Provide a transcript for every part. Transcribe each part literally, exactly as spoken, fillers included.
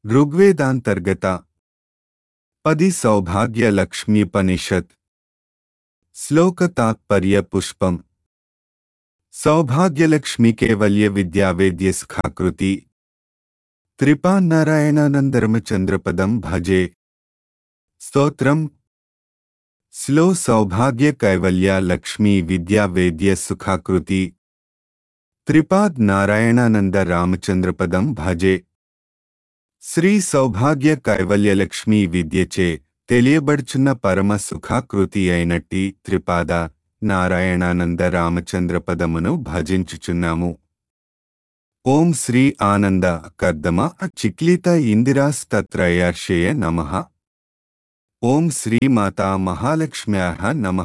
ఋగ్వేదాంతర్గత పది సౌభాగ్య లక్ష్మీపనిషత్ శ్లోక తాత్పర్య పుష్పం. సౌభాగ్యలక్ష్మి కేవల్య విద్యావేద్య సుఖాకృతి త్రిపాన్నారాయణానందరమచంద్రపదం భజే. స్తోత్రం. స్లో సౌభాగ్య కైవల్య లక్ష్మీ విద్యా వేద్య సుఖాకృతి త్రిపాద్ నారాయణానంద రామచంద్రపదం భజే. శ్రీ సౌభాగ్య కైవల్యలక్ష్మీ విద్యచే తెలియబడుచున్న పరమ సుఖాకృతి అయినట్టి త్రిపాద నారాయణానంద రామచంద్రపదమును భజించుచున్నాము. ఓం శ్రీ ఆనంద కర్దమ చిక్లిత ఇందిరాస్తత్రయార్షయ నమః. ఓం శ్రీమాతా మహాలక్ష్మ్యాః నమః.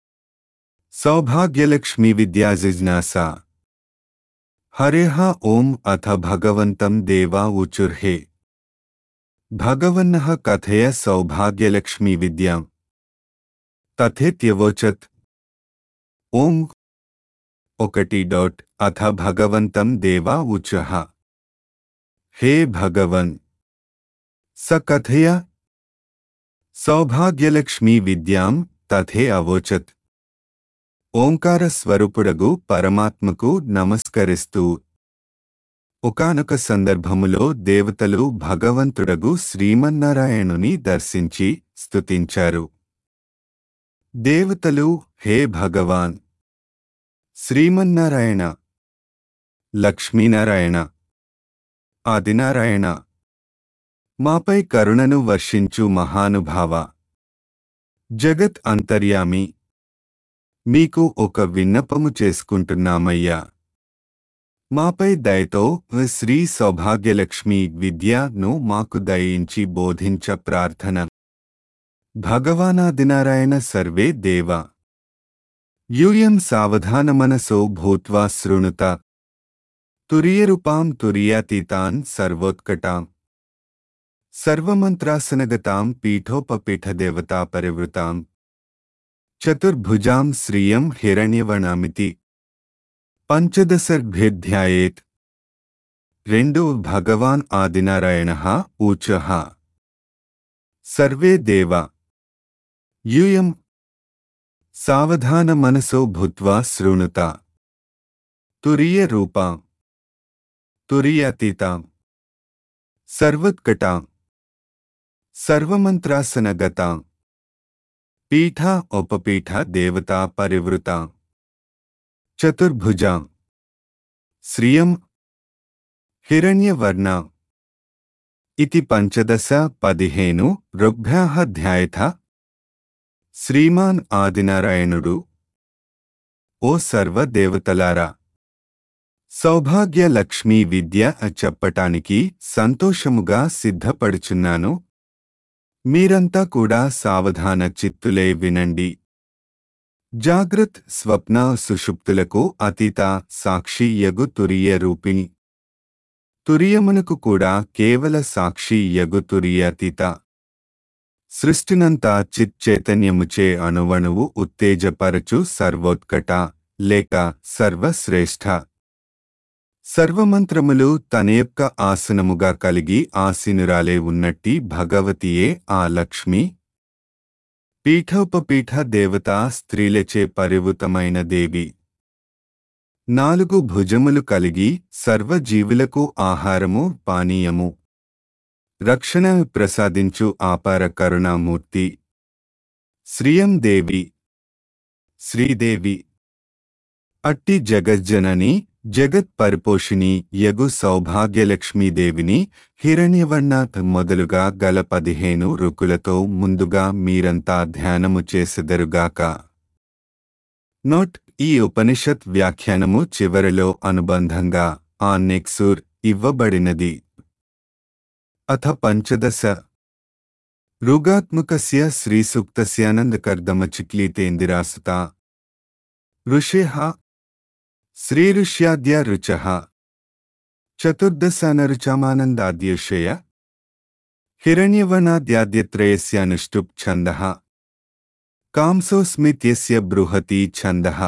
సౌభాగ్యలక్ష్మీ విద్యాజిజ్ఞాసా హరేః. ఓం అథ భగవంతం దేవా ఉచుర్హే భగవన్నః కథయ సౌభాగ్యలక్ష్మీ విద్యాం తథేత్యవోచత్. ఓం ఒకటి డాట్ అథ భగవంతం దేవా ఉచః హే భగవన్ స కథయ సౌభాగ్యలక్ష్మీ విద్యాం తథే అవోచత్. ఓంకార స్వరూపుడగు పరమాత్మకు నమస్కరిస్తూ ఒకానొక సందర్భములో దేవతలు భగవంతుడగు శ్రీమన్నారాయణుని దర్శించి స్తుతించారు. దేవతలు, హే భగవాన్ శ్రీమన్నారాయణ, లక్ష్మీనారాయణ, ఆదినారాయణ, మాపై కరుణను వర్షించు మహానుభావ, జగత్ అంతర్యామి, మీకు ఒక విన్నపము చేసుకుంటున్నామయ్యా. మాపై దయతో శ్రీ సౌభాగ్యలక్ష్మీ విద్యను మాకు దయించి బోధించ ప్రార్థన. భగవానాదినారాయణ సర్వే దేవ యూయం సావధానమనసో భూత్వా శృణుత తురియరూపాం తురియాతీతాన్ సర్వోత్కటాం సర్వమంత్రాసనగతాం పీఠోపపీఠదేవతా పరివృతాం చతుర్భుజాం శ్రియం హిరణ్యవర్ణామితి పంచదశర్భ్యధ్యాయేత్. రెండు భగవాన్ ఆదినారాయణః ఊచః సర్వే దేవ యూయం సావధాన మనసో భూత్వా శృణుత తురియ రూపాం తురియాతీతాం సర్వోత్కటాం సర్వమంత్రాసనగతాం పీఠ ఉపపీఠ దేవతా పరివృతాం చతుర్భుజాం శ్రియం హిరణ్యవర్ణాం ఇతి పంచదశ పదిహేను ఋగ్భ్యాః ధ్యాయథ. శ్రీమాన్ ఆదినారాయణుడు, ఓ సర్వదేవతలారా, సౌభాగ్య లక్ష్మీ విద్య చెప్పటానికి సంతోషముగా సిద్ధపడుచున్నాను. మీరంతా కూడా సావధాన చిత్తులే వినండి. జాగ్రత్ స్వప్న సుషుప్తులకు అతీత సాక్షి యగు తురియ రూపిణి, తురియమునకు కూడా కేవల సాక్షి యగు తురియాతీత, సృష్టినంతా చిత్ చైతన్యముచే అణువణువు ఉత్తేజపరచు సర్వోత్కట లేక సర్వశ్రేష్ఠ, సర్వమంత్రములు తన యొక్క ఆసనముగా కలిగి ఆసీనురాలే ఉన్నట్టి భగవతియే ఆ లక్ష్మి. పీఠోపపీఠ దేవతా స్త్రీలచే పరివృతమైన దేవి. నాలుగు భుజములు కలిగి సర్వజీవులకు ఆహారము పానీయము రక్షణ ప్రసాదించు ఆపార కరుణామూర్తి. శ్రియం దేవి, శ్రీదేవి. అట్టి జగజ్జనని జగత్ పరిపోషిణి యగు సౌభాగ్యలక్ష్మీదేవిని హిరణ్యవర్ణాత్ మొదలుగా గల పదిహేను రుకులతో ముందుగా మీరంతా ధ్యానము చేసెదరుగాక. నోట్: ఈ ఉపనిషత్ వ్యాఖ్యానము చివరిలో అనుబంధంగా ఆ నెక్సూర్ ఇవ్వబడినది. అథ పంచదశ ఋగాత్మకస్య శ్రీసూక్తస్యానందకర్దమచిక్లీతేందిరాసుతా ఋషేః శ్రీఋష్యాద్య రుచః చతుర్దశానరుచామానందాద్యుషయ హిరణ్యవర్ణాద్యాద్యత్రయస్యానుష్టుప్ ఛందః కాంసోస్మిత్యస్య బృహతి ఛందః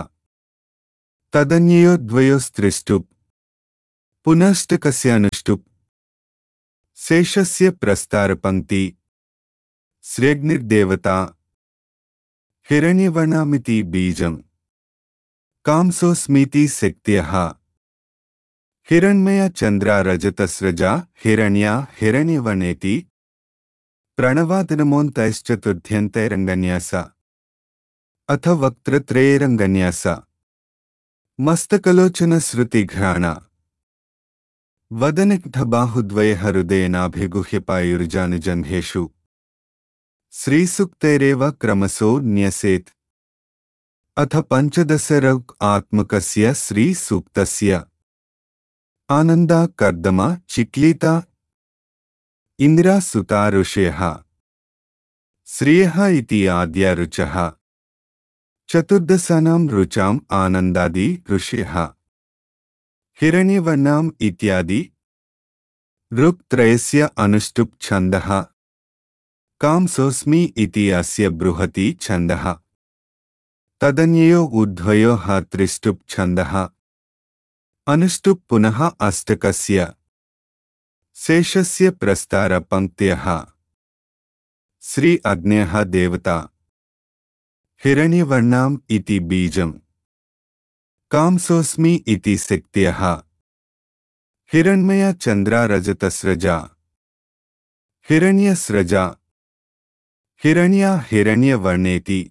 తదన్యయోద్వయోస్త్రిష్టుప్ పునశ్చకస్యానుష్టుప్ శేషస్య ప్రస్తారపంక్తి శ్రేగ్నిర్దేవతా హిరణ్యవర్ణమితి బీజం కాంసోస్మితి శక్త్యః హిరణ్మయ చంద్ర రజతస్రజా హిరణ్యా హిరణ్యవర్ణేతి ప్రణవాదనమోంతైశ్చతుర్థ్యంతైరంగన్యాస అథ వక్త్రత్రయేరంగన్యాస మస్తకలోచన శృతిఘ్రాణ వదనిగ్ధబాహుద్వయ హృదయనాభిగుహ్యపాయుర్జానుజంఘేషు శ్రీసూక్తైరేవ క్రమశో న్యసేత్ అథ పంచదశరౌక్ ఆత్మకస్య శ్రీసూక్తస్య ఆనందా కర్దమ చిక్లీతా ఇందిరా సుతా ఋషయః శ్రియః ఇతి ఆద్యా రుచః చతుర్దశానాం రుచాం ఆనందాది ఋషయః హిరణ్యవర్ణాం ఇత్యాది రుక్ త్రయస్య అనుష్టుప్ ఛందః కాంసోస్మి ఇతి అస్య బృహతి ఛందః తదన్యయో ఊర్ధ్వయో హ త్రిష్టుప్ ఛందః అనుష్టుప్ పునః అష్టకస్య శేషస్య ప్రస్తార పంక్త్యః శ్రీ అగ్న్యః దేవతా హిరణ్యవర్ణాం ఇతి బీజం కాంసోస్మి ఇతి శక్త్యః హిరణ్మయ చంద్ర రజతస్రజా హిరణ్యస్రజా హిరణ్యా హిరణ్యవర్ణేతి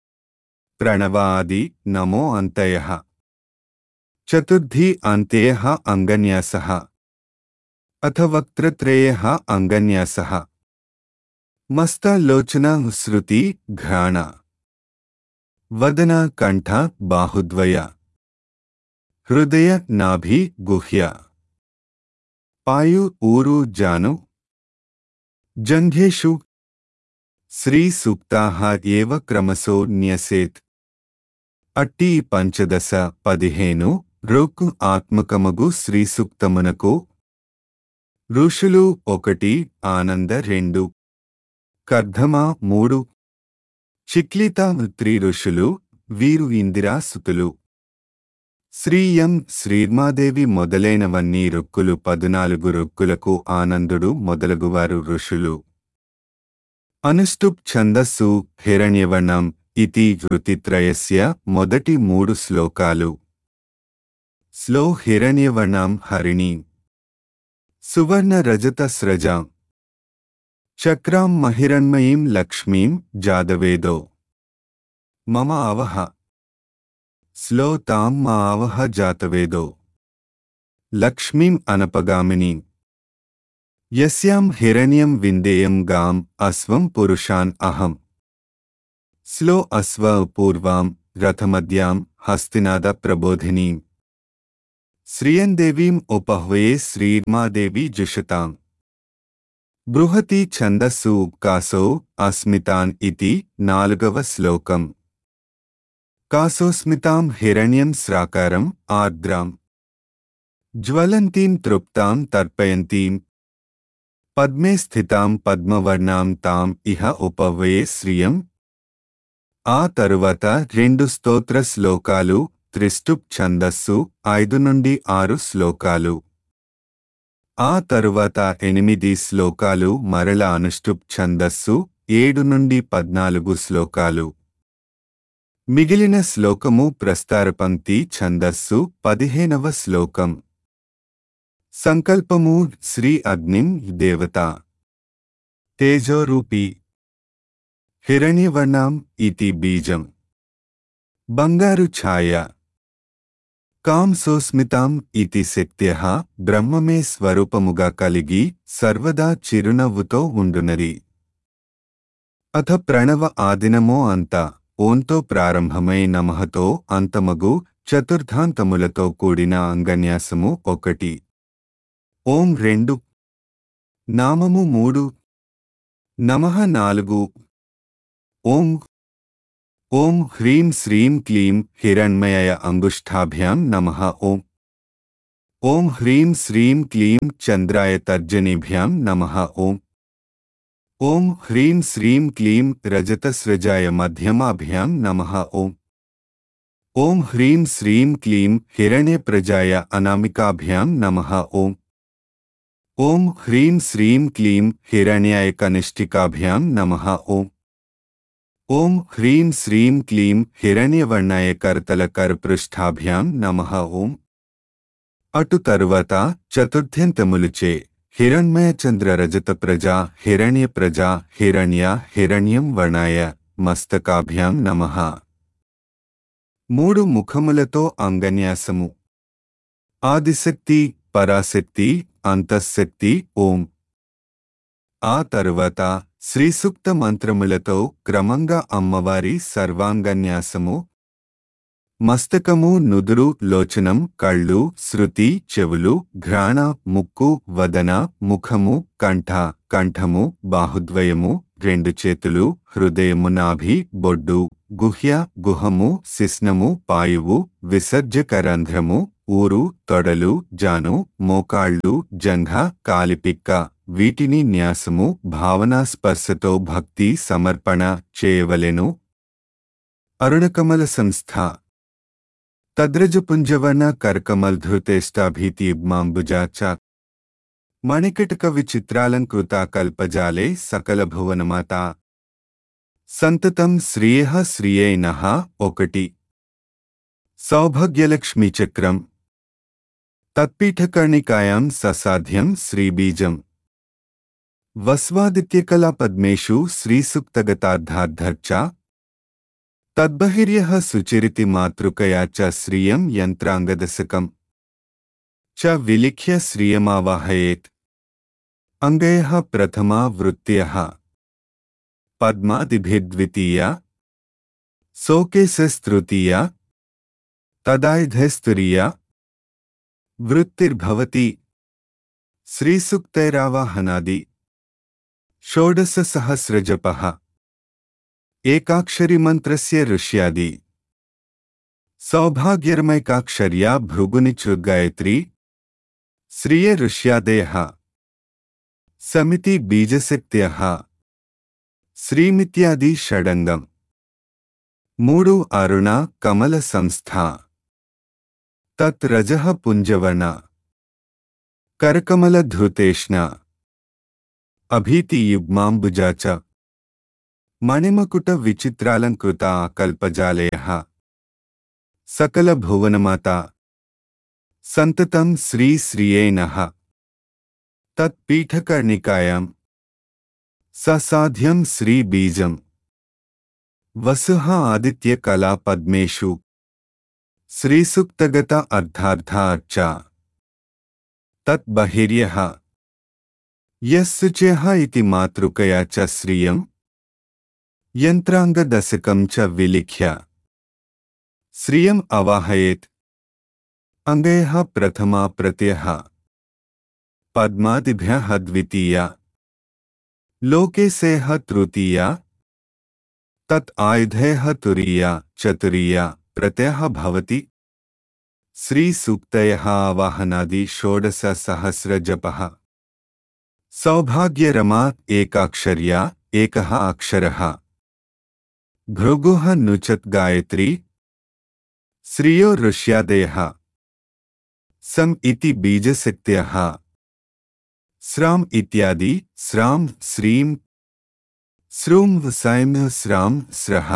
ప్రణవాది నమో అంతయః చతుర్థి అంత్యః అంగన్యాసః అథ వక్త్రత్రయః అంగన్యాసః మస్తలోచన శృతి ఘ్రాణ వదన కంఠ బాహుద్వయ హృదయ నాభి గుహ్య పాయు ఊరు జాను జంఘేషు శ్రీ సూక్తాః ఏవ క్రమశో న్యసేత్ అట్టి పంచదశ పదిహేను రుక్ ఆత్మకమగు శ్రీసూక్తమునకు ఋషులు ఒకటి ఆనంద రెండు కర్ధమ మూడు చిక్లిత త్రి ఋషులు వీరు ఇందిరా సుతులు శ్రీయం శ్రీర్మాదేవి మొదలైనవన్నీ రుక్కులు పదునాలుగు రుక్కులకు ఆనందుడు మొదలగువారు ఋషులు అనుష్టుప్ ఛందస్సు హిరణ్యవర్ణం ఇతి ఋతిత్రయస్య మొదటి మూడు శ్లోకాలు శ్లో హిరణ్యవర్ణం హరిణీం సువర్ణ రజత స్రజాం చక్రాం మహిరణ్మయీం లక్ష్మీం జాదవేదో మమ ఆవహ శ్లో తాం మా ఆవహ జాతవేదో లక్ష్మీం అనపగామినీం యస్యాం హిరణ్యం విందేయం గాం అశ్వం పురుషాన్ అహం శ్లో అశ్వ పూర్వాం రథమద్యాం హస్తినాద ప్రబోధినీం శ్రియందేవీం ఉపహ్వయే శ్రీర్మాదేవి జుషతాం బృహతి ఛందస్సు కాసో అస్మితాన్ ఇతి నాలుగవ శ్లోకం కాసోస్మితాం హిరణ్యం స్రాకారం ఆర్ద్రాం జ్వలంతీం తృప్తాం తర్పయంతీం పద్మే స్థితాం పద్మవర్ణాం తాం ఇహ ఉపవయే శ్రియం. ఆ తరువాత రెండు స్తోత్ర శ్లోకాలు త్రిష్టుప్ ఛందస్సు ఐదు నుండి ఆరు శ్లోకాలు. ఆ తరువాత ఎనిమిది శ్లోకాలు మరల అనుష్టుప్ ఛందస్సు ఏడు నుండి పద్నాలుగు శ్లోకాలు. మిగిలిన శ్లోకము ప్రస్తారపంక్తి ఛందస్సు పదిహేనవ శ్లోకం. సంకల్పము శ్రీ అగ్నిం దేవత తేజోరూపీ హిరణ్యవర్ణాం ఇతి బీజం బంగారు ఛాయ కాంసోస్మితాం ఇతి శక్త్యః బ్రహ్మమే స్వరూపముగా కలిగి సర్వదా చిరునవ్వుతో ఉండునది. అథ ప్రణవ ఆదినమో అంత ఓంతో ప్రారంభమై నమఃతో అంతమగు చతుర్థాంతములతో కూడిన అంగన్యాసము ఒకటి. ఓం రెండు. నామము మూడు. నమః నాలుగు. ఓం ఓం హ్రీం శ్రీం క్లీం హిరణ్మయ అంగుష్ఠాభ్యాం నమః. ఓం ఓం హ్రీం శ్రీం క్లీం చంద్రాయ తర్జనీభ్యాం నమః. ఓం ఓం హ్రీం శ్రీం క్లీం రజతస్రజాయ మధ్యమాభ్యాం నమః. ఓం ఓం హ్రీం శ్రీం క్లీం హిరణ్యప్రజాయ అనామికాభ్యాం నమః. ఓం ఓం హ్రీం శ్రీం క్లీం హిరణ్యాయ కనిష్ఠికాభ్యాం నమః. ఓం ఓం హ్రీం శ్రీం క్లీం హిరణ్యవర్ణాయ కర్తల కరపృష్ఠాభ్యాం నమః. ఓం అటు తరువాత చతుర్థ్యంతములుచే హిరణ్మయ చంద్ర రజత ప్రజా హిరణ్య ప్రజా హిరణ్య హిరణ్యం వర్ణాయ మస్తకాభ్యాం నమః. మూడు ముఖములతో అంగన్యాసము. ఆదిశక్తి, పరాశక్తి, అంతఃశక్తి. ఓం. ఆ తరువాత శ్రీసూక్త మంత్రములతో క్రమంగా అమ్మవారి సర్వాంగన్యాసము. మస్తకము, నుదురు, లోచనం, కళ్ళు, శృతి, చెవులు, ఘ్రాణ, ముక్కు, వదన, ముఖము, కంఠ, కంఠము, బాహుద్వయము, రెండు చేతులు, హృదయము, నాభి, బొడ్డు, గుహ్య, గుహము, శిస్నము, పాయువు, విసర్జక రంధ్రము, ఊరు, తొడలు, జాను, మోకాళ్ళు, జంఘ, కాలిపిక్క. వీటిని న్యాసము, భావనా స్పర్శతో భక్తి సమర్పణ చేయవలెను. అరుణకమల సంస్థ తద్రజపుంజవర్ణ కర్కమల్ధృతేష్టాభీతియుగ్మాంబుజా చ మణికటక విచిత్రాలంకృతా కల్పజాలే సకల భువనమాతా సంతతం శ్రియేః శ్రియై నః. ఒకటి. సౌభాగ్యలక్ష్మీ చక్రం తత్పీఠకర్ణికాయాం ససాధ్యం శ్రీబీజం వస్వాదిత్యకలా పద్మేషు శ్రీసుక్తగతార్థార్థర్చ తద్బహిర్యః సుచిరితి మాతృకయా చ శ్రియం యంత్రాంగదశకం చ విలిఖ్య శ్రియమావాహయేత్. అంగయః ప్రథమా వృత్త్యః పద్మాదిభిర్ద్వితీయా శోకేశస్తృతీయా తదాయుధైస్తురీయా వృత్తిర్భవతి. శ్రీసూక్తైరావాహనాది షోడశ సహస్రజపః ఏకాక్షరి మంత్రస్య ఋష్యాది సౌభాగ్యర్మైకాక్షర్యా భృగునిచృద్గాయత్రీ శ్రియ ఋష్యాదయః సమితి బీజశక్త్యః శ్రీమిత్యాది షడంగం. మూడు. అరుణ కమల సంస్థ తత్ రజః పుంజవర్ణ కరకమల ధృతేష్ణ అభీతి యుగ్మాంబుజా చ మణిమకుట విచిత్రాలంకృత కల్పజాలయః సకల భువనమాతా సంతతం శ్రీ శ్రియై నః. తత్ పీఠకర్ణికాయాం ససాధ్యం శ్రీ బీజం వసుః ఆదిత్య కళా పద్మేషు శ్రీసూక్తగత అర్థార్థార్చ తత్ బహిర్యః యస్సుచ్యః ఇతి మాతృకయా చ శ్రియం యంత్రాంగదశకం చ విలిఖ్య శ్రియం అవాహయేత్. అంగయః ప్రథమా ప్రత్యః పద్మాదిభ్యః ద్వితీయా లోకేశేః తృతీయా తత్ ఆయుధేః తురీయా చతురీయా ప్రత్యః భవతి. శ్రీసూక్తయః ఆవాహనాది షోడశ సహస్ర జపః సౌభాగ్యరమా ఏకాక్షర్యా ఏకః అక్షరః భృగుః నుచత్ గాయత్రీ శ్రియో ఋష్యాదయః సం ఇతి బీజశక్త్యః స్రాం ఇత్యాది స్రాం శ్రీం స్రూం సైం స్రాం స్రః.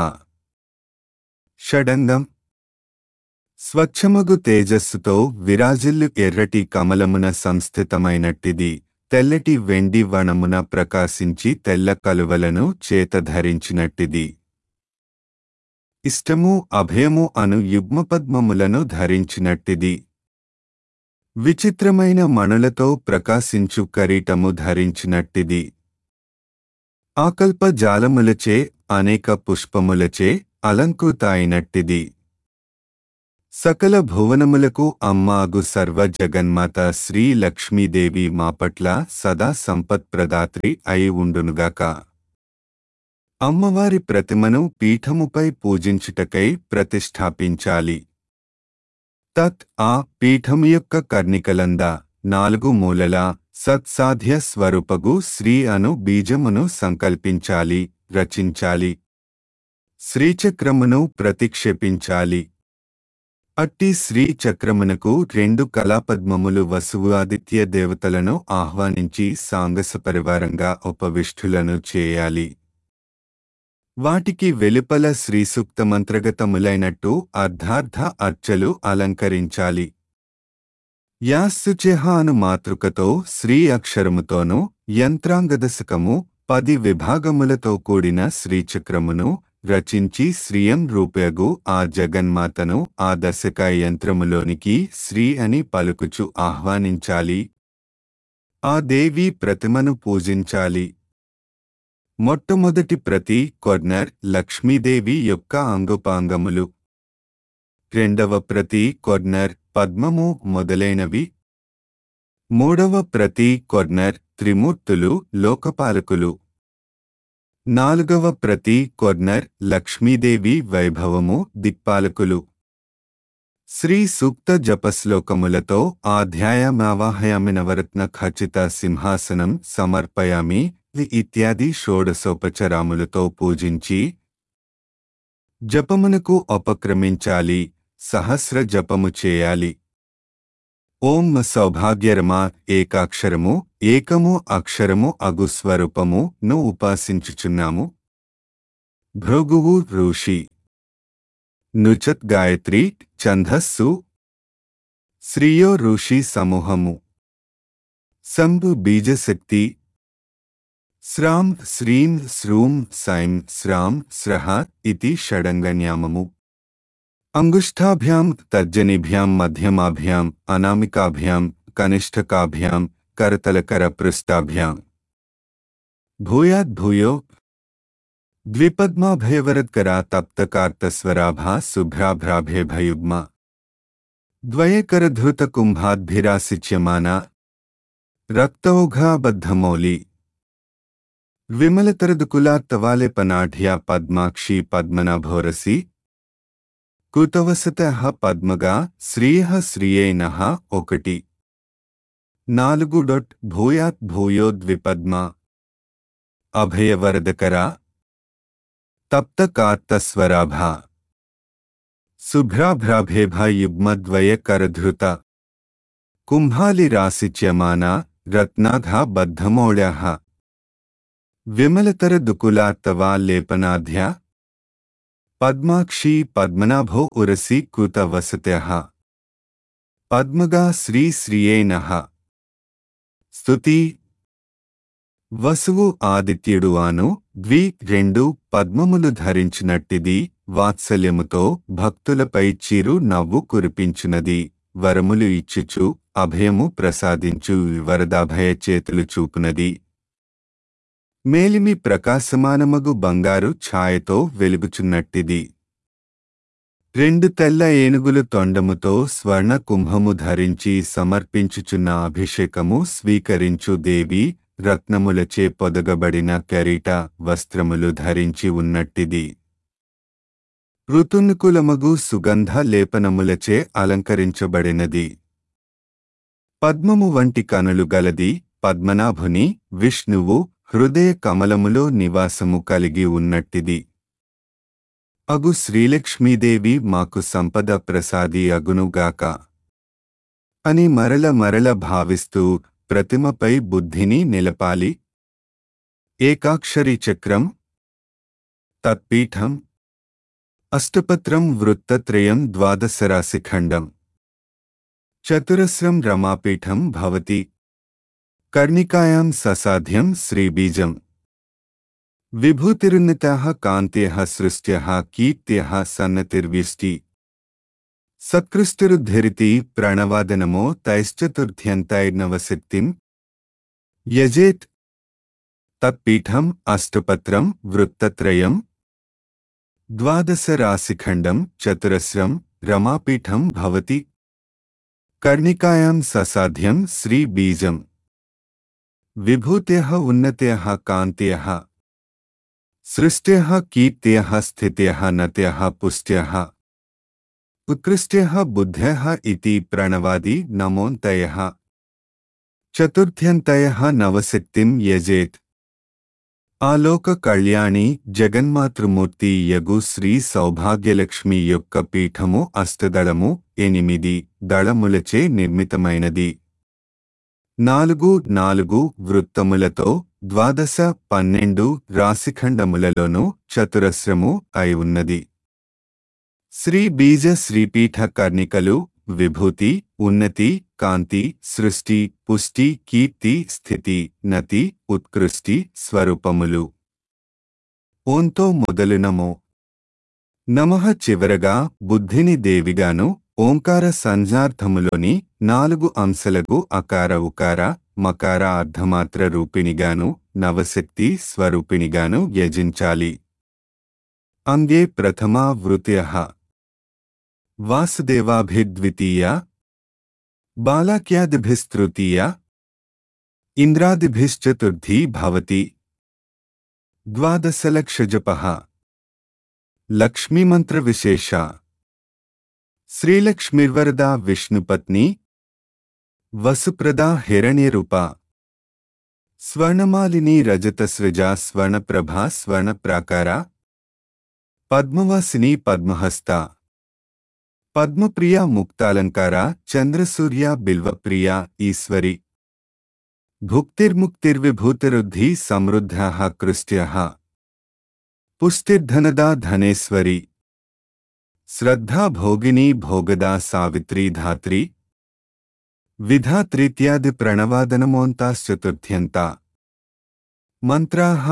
షడంగం. స్వచ్ఛమగు తేజస్సుతో విరాజిల్లు ఎర్రటి కమలమున సంస్థితమైనట్టిది. తెల్లటి వెండి వణమున ప్రకాశించి తెల్ల కలువలను చేత ధరించినట్టిది. ఇష్టము అభయము అను యుగ్మపద్మములను ధరించినట్టిది. విచిత్రమైన మణులతో ప్రకాశించు కరీటము ధరించినట్టిది. ఆకల్ప జాలములచే అనేక పుష్పములచే అలంకృత అయినట్టిది. సకల భువనములకు అమ్మాగు సర్వ జగన్మాత శ్రీ లక్ష్మీదేవి మాపట్ల సదా సంపత్ప్రదాత్రి అయి ఉండునుగాక. అమ్మవారి ప్రతిమను పీఠముపై పూజించుటకై ప్రతిష్ఠాపించాలి. తత్ ఆ పీఠము యొక్క కర్ణికలంద నాలుగు మూలల సత్సాధ్య స్వరూపగు శ్రీ అను బీజమును సంకల్పించాలి, రచించాలి. శ్రీచక్రమును ప్రతిక్షేపించాలి. అట్టి శ్రీ చక్రమునకు రెండు కళాపద్మములు వసువు ఆదిత్య దేవతలను ఆహ్వానించి సాంగస పరివారంగా ఉపవిష్ఠులను చేయాలి. వాటికి వెలుపల శ్రీసూక్త మంత్రగతములైనట్టు అర్ధార్థ అర్చలు అలంకరించాలి. యాస్సుచెహ అను మాతృకతో శ్రీ అక్షరముతోనూ యంత్రాంగదశకము పది విభాగములతో కూడిన శ్రీచక్రమును రచించి శ్రీయం రూపయగు ఆ జగన్మాతను ఆ దశక యంత్రములోనికి శ్రీ అని పలుకుచు ఆహ్వానించాలి. ఆ దేవీ ప్రతిమను పూజించాలి. మొట్టమొదటి ప్రతి కొర్నర్ లక్ష్మీదేవి యొక్క అంగుపాంగములు, రెండవ ప్రతి కొర్నర్ పద్మము మొదలైనవి, మూడవ ప్రతి కొర్నర్ త్రిమూర్తులు లోకపాలకులు, నాలుగవ ప్రతి కొర్నర్ లక్ష్మీదేవి వైభవము దిక్పాలకులు. శ్రీ సూక్త జపశ్లోకములతో ఆధ్యాయమావాహయామి నవరత్న ఖచిత సింహాసనం సమర్పయామి ఇత్యాది షోడశోపచరాములతో పూజించి జపమునకు ఉపక్రమించాలి. సహస్ర జపము చేయాలి. ఓం సౌభాగ్యరమా ఏకాక్షరము ఏకము అక్షరము అగు స్వరూపము ను ఉపాసించుచున్నాము. భృగువు ఋషి నుచత్ గాయత్రి ఛందస్సు శ్రీయో ఋషి సమూహము సంభు బీజశక్తి స్రాం శ్రీం స్రూం సైం స్రాం స్రహ ఇతి షడంగన్యామము. అంగుష్ఠాభ్యాం తర్జనిభ్యాం మధ్యమాభ్యాం అనామికాభ్యాం కనిష్ఠకాభ్యాం కరతలకర పృష్ఠాభ్యాం భూయాద్ భూయో ద్విపద్మాభయవరత్కరా తప్తకార్తస్వరాభా శుభ్రాభ్రాభేభయుగ్మ ద్వయకరధృతకుంభాద్భిరాసిచ్యమానా రక్తౌఘాబద్ధమౌలి విమలతరదుకులాత్తవాలేపనాఢ్యా పద్మాక్షి పద్మనాభోరసి కుతవసతః పద్మగా శ్రీయః శ్రీయేనః ఒకటి నాలుగు డొట్ భూయాత్ భూయో ద్విపద్మ అభయవరదకరా తప్తకార్తస్వరాభా శుభ్రాభ్రాభేభ యుగ్మద్వయ కరధృత కుంభాలిరాసిచ్యమానా రత్నాఘా బద్ధమౌళ్యాః విమలతరదుకులాత్తవా లేపనాధ్యా పద్మాక్షి పద్మనాభో ఉరసి కృతవసత్యః పద్మగా శ్రీ శ్రీయేనః. స్తుతి. వసువు ఆదిత్యుడు అను ద్వి రెండు పద్మములు ధరించినట్టిది వాత్సల్యముతో భక్తులపై చిరు నవ్వు కురిపించునది. వరములు ఇచ్చుచు అభయము ప్రసాదించు వరదాభయ చేతులు చూపునది. మేలిమి ప్రకాశమానమగు బంగారు ఛాయతో వెలుగుచున్నట్టిది. రెండు తెల్ల ఏనుగులు తొండముతో స్వర్ణ కుంభము ధరించి సమర్పించుచున్న అభిషేకము స్వీకరించు దేవి రత్నములచే పొదగబడిన కెరీట వస్త్రములు ధరించి ఉన్నట్టిది. ఋతునుకులమగు సుగంధ లేపనములచే అలంకరించబడినది. పద్మము వంటి కనులు గలది. పద్మనాభుని విష్ణువు హృదయ కమలములో నివాసము కలిగి ఉన్నట్టిది. అగు శ్రీలక్ష్మీదేవి మాకు సంపద ప్రసాది అగునుగాక అని మరల మరల భావిస్తూ ప్రతిమపై బుద్ధిని నిలపాలి. ఏకాక్షరి చక్రం, తత్పీఠం, అష్టపత్రం వృత్తత్రయం ద్వాదశరాశిఖండం, చతురస్రం రమాపీఠం భవతి. కర్ణికాయాం ససాధ్యం శ్రీబీజం. విభూతిరున్నతాః కాంత్యః సృష్ట్యః కీర్త్యః సన్నతిర్వ్యష్టి. సత్కృష్టిరుద్ధరితి ప్రణవాదనమో తైశ్చతుర్థ్యంతైర్నవశక్తిం యజేత్. తత్పీఠం అష్టపత్రం వృత్తత్రయం ద్వాదశరాశిఖండం చతురస్రం రమాపీఠం భవతి. కర్ణికాయాం ససాధ్యం శ్రీబీజం. విభూత్యః ఉన్నత్యః కాంత్యః సృష్ట్యః కీర్త్యః స్థిత్యః నత్యః పుష్ట్యః ఉత్కృష్ట్యః బుద్ధయః ఇతి ప్రణవాది నమోంతయః. చతుర్థ్యంతయః నవశక్తిం యజేత్. ఆలోక కళ్యాణి జగన్మాతృమూర్తి యగు శ్రీ సౌభాగ్యలక్ష్మి యొక్క పీఠము అష్టదళము ఎనిమిది దళములచే నిర్మితమైనది. నాలుగు నాలుగు వృత్తములతో ద్వాదశ పన్నెండు రాశిఖండములలోనూ చతురస్రము అయి ఉన్నది. శ్రీ బీజ శ్రీపీఠ కర్ణికలు విభూతి, ఉన్నతి, కాంతి, సృష్టి, పుష్టి, కీర్తి, స్థితి, నతి, ఉత్కృష్టి స్వరూపములు. ఓంతో మొదలునమో నమః చివరగా బుద్ధిని దేవిగాను ఓంకార సంజ్ఞార్థములోని నాలుగు అంశలకు అకార ఉకార మకార అర్ధమాత్ర రూపిణిగాను నవశక్తి స్వరూపిణిగాను యజించాలి. అంగే ప్రథమా వృత్యః వాసుదేవాభిర్ద్వితీయ బాలాక్యాదిభిస్తృతీయ ఇంద్రాదిభిశ్చతుర్థీ భవతి. ద్వాదశలక్షజపః లక్ష్మీమంత్రవిశేష శ్రీలక్ష్మీర్వరదా విష్ణుపత్ని వసుప్రదా హిరణ్యరూపా స్వర్ణమాలిని రజతసృజా స్వర్ణప్రభా స్వర్ణప్రాకారా పద్మవాసిని పద్మహస్తా పద్మప్రియా ముక్తాలంకారా చంద్రసూర్య బిల్వప్రియా ఈశ్వరి భుక్తిర్ముక్తిర్విభూతిరుద్ధి సమృద్ధ్యాః కృష్ట్యాః పుష్టిర్ధనదా ధనేశ్వరి శ్రద్ధా భోగిని భోగదా సావిత్రీ ధాత్రి విధాత్రీత్యాది ప్రణవాదనమోంతాశ్చతుర్థ్యంతా మంత్రాః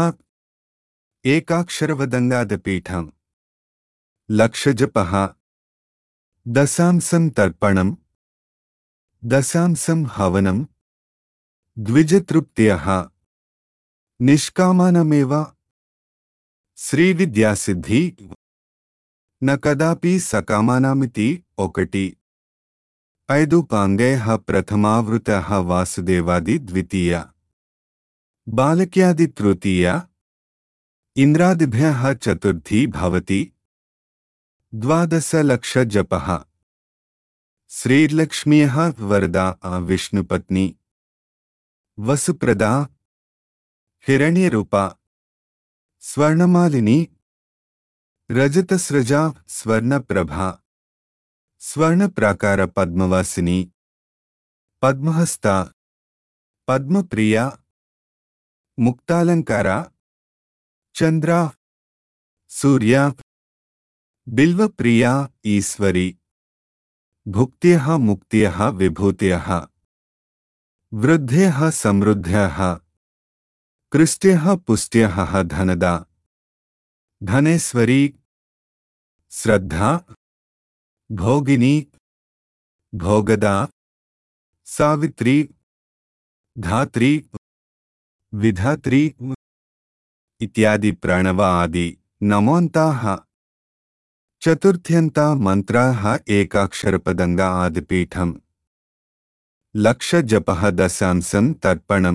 ఏకాక్షరవదంగాదపీఠం లక్షజపః దశాంశం తర్పణం దశాంశం హవనం ద్విజతృప్త్యః నిష్కామానమేవ శ్రీవిద్యాసిద్ధి న కదాపి సకామానామితి. ఒకటి ఐదు పాంగేః ప్రథమావృతః వాసుదేవాది ద్వితీయ బాలక్యాది తృతీయ ఇంద్రాదిభ్యః చతుర్థీ భవతి. ద్వాదశలక్ష జపః శ్రీలక్ష్మ్యః వరదా విష్ణుపత్ని వసుప్రదా హిరణ్యరూపా స్వర్ణమాలిని రజతస్రజా స్వర్ణప్రభా స్వర్ణప్రాకార పద్మవాసిని పద్మహస్తా పద్మప్రియా ముక్తాలంకారా చంద్రా సూర్యా బిల్వప్రియా ఈశ్వరి భుక్త్యః ముక్త్యః విభూత్యః వృద్ధ్యః సమృద్ధ్యః కృష్ట్యః పుష్ట్యః ధనదా ధనేశ్వరీ శ్రద్ధా భోగిని భోగదా సావిత్రి ధాత్రి విధాత్రి ఇత్యాది ప్రణవ ఆది నమోంతాః చతుర్థ్యంతా మంత్రాః ఏకాక్షరపదంగా ఆదిపీఠం. లక్ష జపః దశాంశం తర్పణం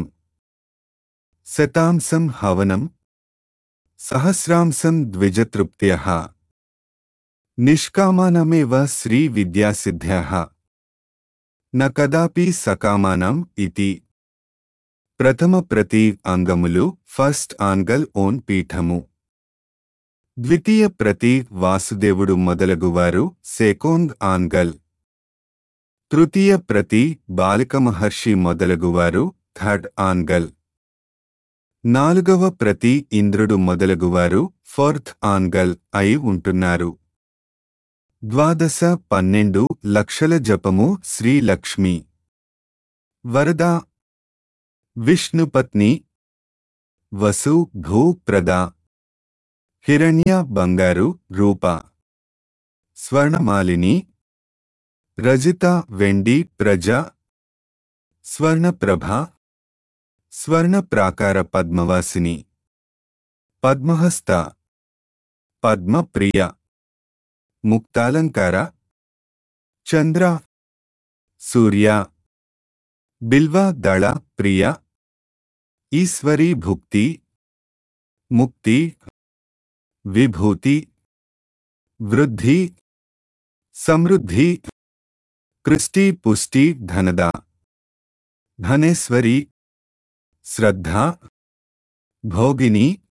శతాంశం హవనం సహస్రాంశం ద్విజతృప్త్యః నిష్కామానమేవ శ్రీ విద్యాసిద్ధ్యః న కదాపి సకామానం ఇతి. ప్రథమ ప్రతి అంగములు ఫస్ట్ ఆంగల్ ఓన్ పీఠము. ద్వితీయ ప్రతి వాసుదేవుడు మొదలగువారు సెకోండ్ ఆంగల్. తృతీయ ప్రతి బాలిక మహర్షి మొదలగువారు థర్డ్ ఆంగల్. నాలుగవ ప్రతి ఇంద్రుడు మొదలగువారు ఫోర్త్ ఆంగల్ అయి ఉంటున్నారు. ద్వాదశ పన్నెండు లక్షల జపము శ్రీలక్ష్మి వరదా విష్ణుపత్ని వసు భూ ప్రదా హిరణ్య బంగారు రూప స్వర్ణమాలిని రజిత వెండి ప్రజ స్వర్ణప్రభ స్వర్ణప్రాకార పద్మవాసిని పద్మహస్త పద్మప్రియ ముక్తాలంకార చంద్ర సూర్య బిల్వ దళ ప్రియ ఈశ్వరీ భుక్తి ముక్తి విభూతి వృద్ధి సమృద్ధి కృష్టి పుష్టి ధనదా ధనేశ్వరి శ్రద్ధ భోగిని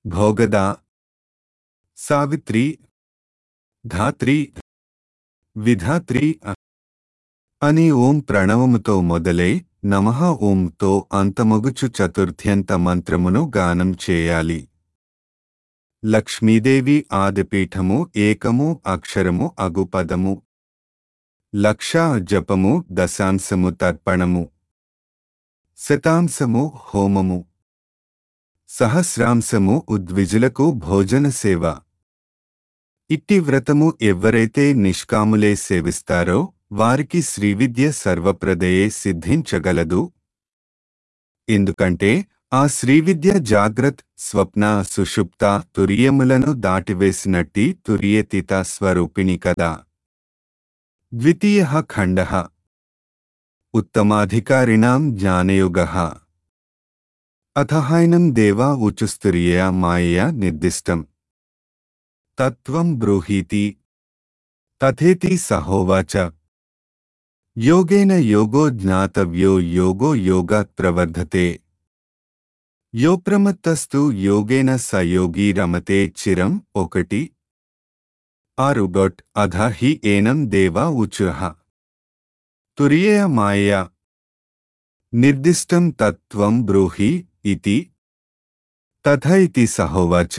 భోగదా, సావిత్రి, ధాత్రి, విధాత్రి అని ఓం ప్రణవముతో మొదలై నమః ఓంతో అంతమగుచు చతుర్థ్యంత మంత్రమును గానం చేయాలి. లక్ష్మీదేవి ఆదిపీఠము ఏకము అక్షరము అగు పదము. లక్ష జపము దశాంశము తర్పణము. శతాంశము హోమము. సహస్రాంశము ఉద్విజులకు భోజన సేవ. ఇట్టి వ్రతము ఎవ్వరైతే నిష్కాములే సేవిస్తారో వారికి శ్రీవిద్య సర్వప్రదయే సిద్ధించగలదు. ఎందుకంటే ఆ శ్రీవిద్య జాగ్రత్, స్వప్న, సుషుప్త తురియములను దాటివేసినట్టి తురియేతిత స్వరూపిణి కదా. ద్వితీయః ఖండః ఉత్తమాధికారిణాం జ్ఞానయోగః. అథహైనం దేవా ఊచుస్తురియా మాయయా నిర్దిష్టం తత్వం బ్రూహీతి. తథేతి సహోవాచ. యోగేన యోగో జ్ఞాతవ్యో యోగో యోగాత్ ప్రవర్ధతే. యో ప్రమత్తస్తు యోగేన స యోగీ రమతే చిరం. ఒకటి ఆరు డొట్ అధ హి ఏనం దేవా ఊచుః తురియయ మాయయా నిర్దిష్టం తత్వం బ్రూహి ఇతి. తథ ఇతి సహోవాచ.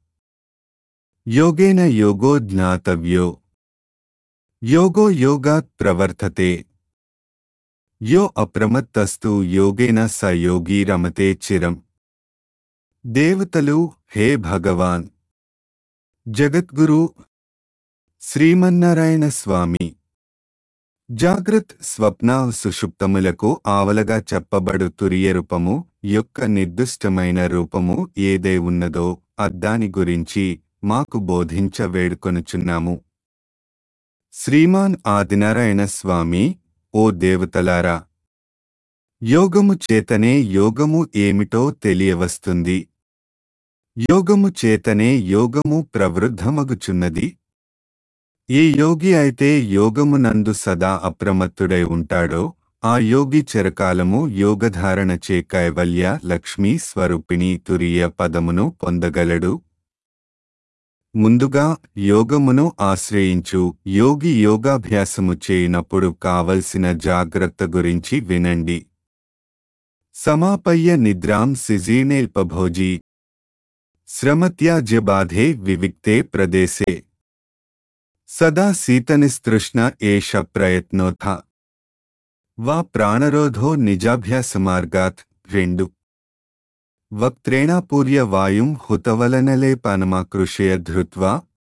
యోగేన యోగో జ్ఞాతవ్యో యోగో యోగాత్ ప్రవర్తతే. యో అప్రమత్తస్తు యోగేన స యోగీ రమతే చిరం. దేవతలు, హే భగవాన్, జగద్గురు శ్రీమన్నారాయణ స్వామి, జాగ్రత్, స్వప్న, సుషుప్తములకు ఆవలగా చెప్పబడు తురియ రూపము యొక్క నిర్దిష్టమైన రూపము ఏదే ఉన్నదో అద్దాని గురించి మాకు బోధించ వేడుకొనుచున్నాము. శ్రీమాన్ ఆదినారాయణ స్వామి, ఓ దేవతలారా, యోగము చేతనే యోగము ఏమిటో తెలియవస్తుంది. యోగము చేతనే యోగము ప్రవృద్ధమగుచున్నది. ఏ యోగి అయితే యోగమునందు సదా అప్రమత్తుడై ఉంటాడో ఆ యోగి చిరకాలము యోగధారణచే కైవల్య లక్ష్మీ స్వరూపిణి తురియ పదమును పొందగలడు. ముందుగా యోగమును ఆశ్రయించు యోగి యోగాభ్యాసము చేయనప్పుడు కావలసిన జాగ్రత్త గురించి వినండి. సమాపయ్య నిద్రాం సిజీర్ణేల్పభోజీ శ్రమత్యాజ్యబాధే వివిక్తే ప్రదేశే సదా శీతనిస్తృష్ణ ఏష ప్రయత్నోథ వా ప్రాణరోధో నిజాభ్యాసమార్గాత్. రెండు వక్త్రేణాపూర్య వాయుం హుతవలనలేపానమాకృష్య ధృత్వా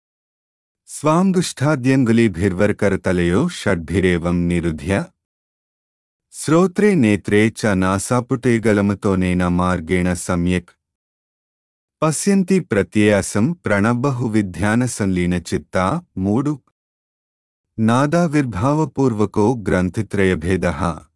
స్వాంగుష్ఠాద్యంగులీభిర్వర్కరతలయో షడ్భిరేవం నిరుధ్య శ్రోత్రే నేత్రే చ నాసాపుటేగలమతోనేన మార్గేణ సమ్యక్ పశ్యంతి ప్రత్యయాసం ప్రణబహువిధ్యాన సంలీనచిత్తా. మూడు నాదావిర్భావపూర్వకో గ్రంథిత్రయభేదః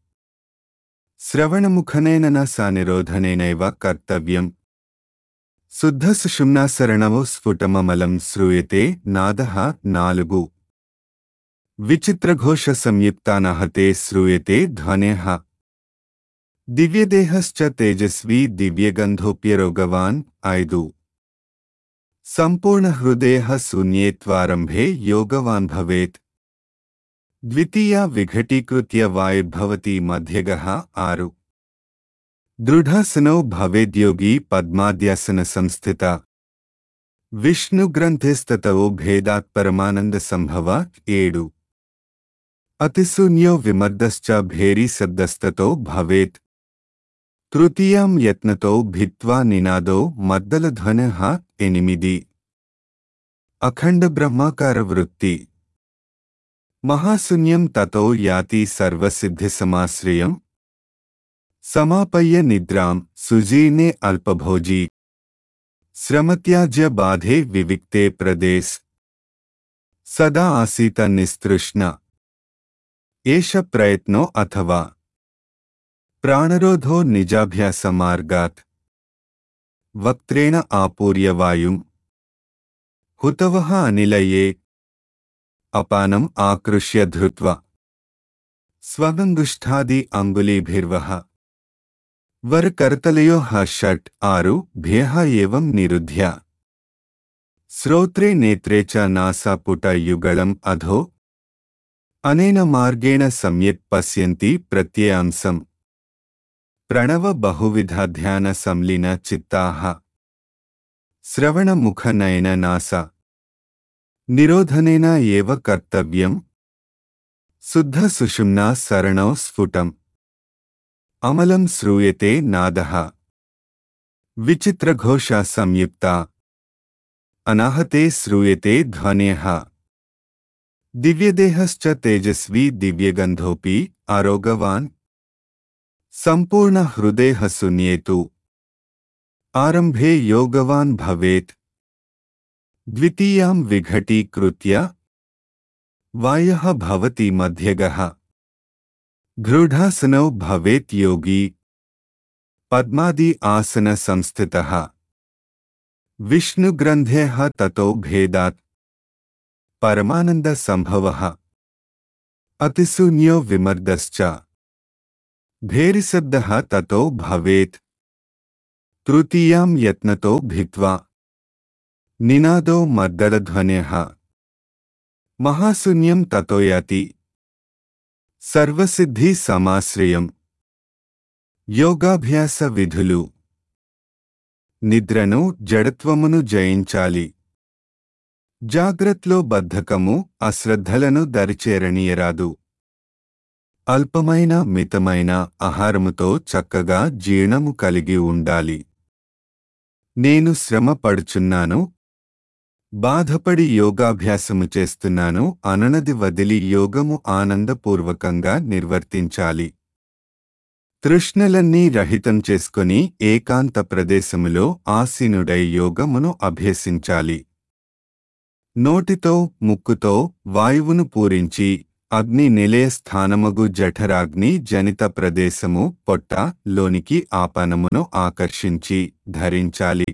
శ్రవణముఖనేన స నిరోధనేనైవ కర్తవ్యం. శుద్ధసుషుమ్నాసరణవో స్ఫుటమమలం శ్రూయతే నాదః. నాలుగు విచిత్రఘోష సంయుక్తానహతే శ్రూయతే ధ్వనేః. దివ్యదేహశ్చ తేజస్వీ దివ్యగంధోప్యరోగవాన్. ఐదు సంపూర్ణ హృదయః శూన్యేత్వారంభే యోగవాన్ భవేత్. ద్వితీయ విఘటీకృత్య వాయుర్భవతి మధ్యగః. ఆరు దృఢాసనో భవేద్యోగి పద్మాద్యాసన సంస్థిత. విష్ణుగ్రంథిస్తతో భేదాత్ పరమానంద సంభవ. ఏడు అతిశూన్యో విమర్దశ్చ భేరీ శబ్దస్తతో భవేత్. తృతీయం యత్నతో భిత్వా నినాదో మద్దలధ్వనః. ఎనిమిది అఖండ బ్రహ్మాకార వృత్తి. మహాశూన్యం తతో యాతి సర్వసిద్ధిసమాశ్రయం. సమాపయ్య నిద్రాం సుజీర్ణే అల్పభోజీ శ్రమత్యాజ్య బాధే వివిక్తే ప్రదేశ్ సదా ఆసీత నిస్తృష్ణ ఏష ప్రయత్నో అథవా ప్రాణరోధో నిజాభ్యాస మార్గాత్. వక్త్రేణ ఆపూర్య వాయుం హుతవః అనిలయే అపానం ఆకృష్య ధృత్వా స్వగంగుష్ఠాది అంగులీభిర్వః వరకర్తలయోః షట్ ఆరు భ్యః ఏవం నిరుధ్య శ్రోత్రే నేత్రే చ నాసాపుట యుగళం అధో అనేన మార్గేణ సమ్యక్ పశ్యంతి ప్రత్యయాంసం ప్రణవ బహువిధ ధ్యాన సంలీన చిత్తాః శ్రవణ ముఖ నయన నాస నిరోధనేన ఏవ కర్తవ్యం శుద్ధ సుషుమ్నా సరణౌ స్ఫుటం అమలం శ్రూయతే నాదః విచిత్రఘోష సంయుక్త అనాహతే శ్రూయతే ధ్వన్యః దివ్యదేహశ్చ తేజస్వీ దివ్యగంధోపి ఆరోగవాన్ సంపూర్ణ హృదయ శూన్యేతు ఆరంభే యోగవాన్ భవేత్ ద్వితీయాం విఘటీకృత్య వాయః భవతి మధ్యగః గృఢాసనౌ భవేత్ యోగి పద్మాది ఆసన సంస్థితః విష్ణుగ్రంథేః తతో భేదాత్ పరమానంద సంభవః అతిశూన్యో విమర్దశ్చ భేరిశబ్దః తతో భవేత్ తృతీయాం యత్నతో భిత్వా నినాదో మద్దరధ్వన్యః మహాశూన్యం తతో యాతి సర్వసిద్ధి సమాశ్రయం యోగాభ్యాస విధులు నిద్రను జడత్వమును జయించాలి. జాగ్రత్లో బద్ధకము అశ్రద్ధలను దరిచేరనీయరాదు. అల్పమైన మితమైన ఆహారముతో చక్కగా జీర్ణము కలిగి ఉండాలి. నేను శ్రమ పడుచున్నాను, బాధపడి యోగాభ్యాసము చేస్తున్నాను అననది వదిలి యోగము ఆనందపూర్వకంగా నిర్వర్తించాలి. తృష్ణలన్నీ రహితం చేసుకొని ఏకాంత ప్రదేశములో ఆసీనుడై యోగమును అభ్యసించాలి. నోటితో ముక్కుతో వాయువును పూరించి అగ్ని నిలయ స్థానమగు జఠరాగ్ని జనిత ప్రదేశము పొట్ట లోనికి ఆపనమును ఆకర్షించి ధరించాలి.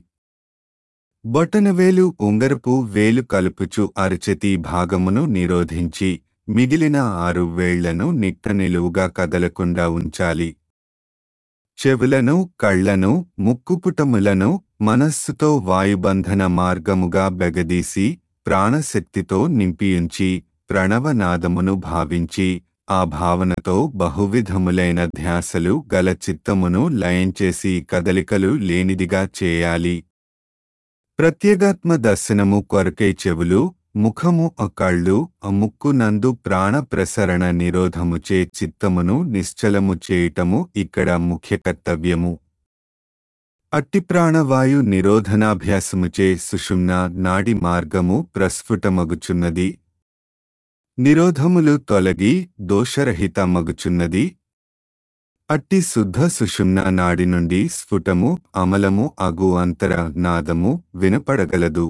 బొటనవేలు ఉంగరపు వేలు కలుపుచు అరచేతి భాగమును నిరోధించి మిగిలిన ఆరు వేళ్లను నిట్ట నిలువుగా కదలకుండా ఉంచాలి. చెవులను కళ్లను ముక్కుపుటములను మనస్సుతో వాయుబంధన మార్గముగా బెగదీసి ప్రాణశక్తితో నింపియుంచి ప్రణవనాదమును భావించి ఆ భావనతో బహువిధములైన ధ్యాసలు గల చిత్తమును లయంచేసి కదలికలు లేనిదిగా చేయాలి. ప్రత్యేగాత్మ దర్శనము కొరకై చెవులు ముఖము కళ్ళు ముక్కు నందు ప్రాణ ప్రసరణ నిరోధముచే చిత్తమును నిశ్చలము చేయుటము ఇక్కడ ముఖ్య కర్తవ్యము. అట్టి ప్రాణవాయు నిరోధనాభ్యాసముచే సుషుమ్న నాడి మార్గము ప్రస్ఫుటమగుచున్నది. నిరోధములు తొలగి దోషరహితమగుచున్నది. అట్టి శుద్ధ సుషుమ్న నాడి నుండి స్ఫుటము అమలము అగు అంతర నాదము వినపడగలదు.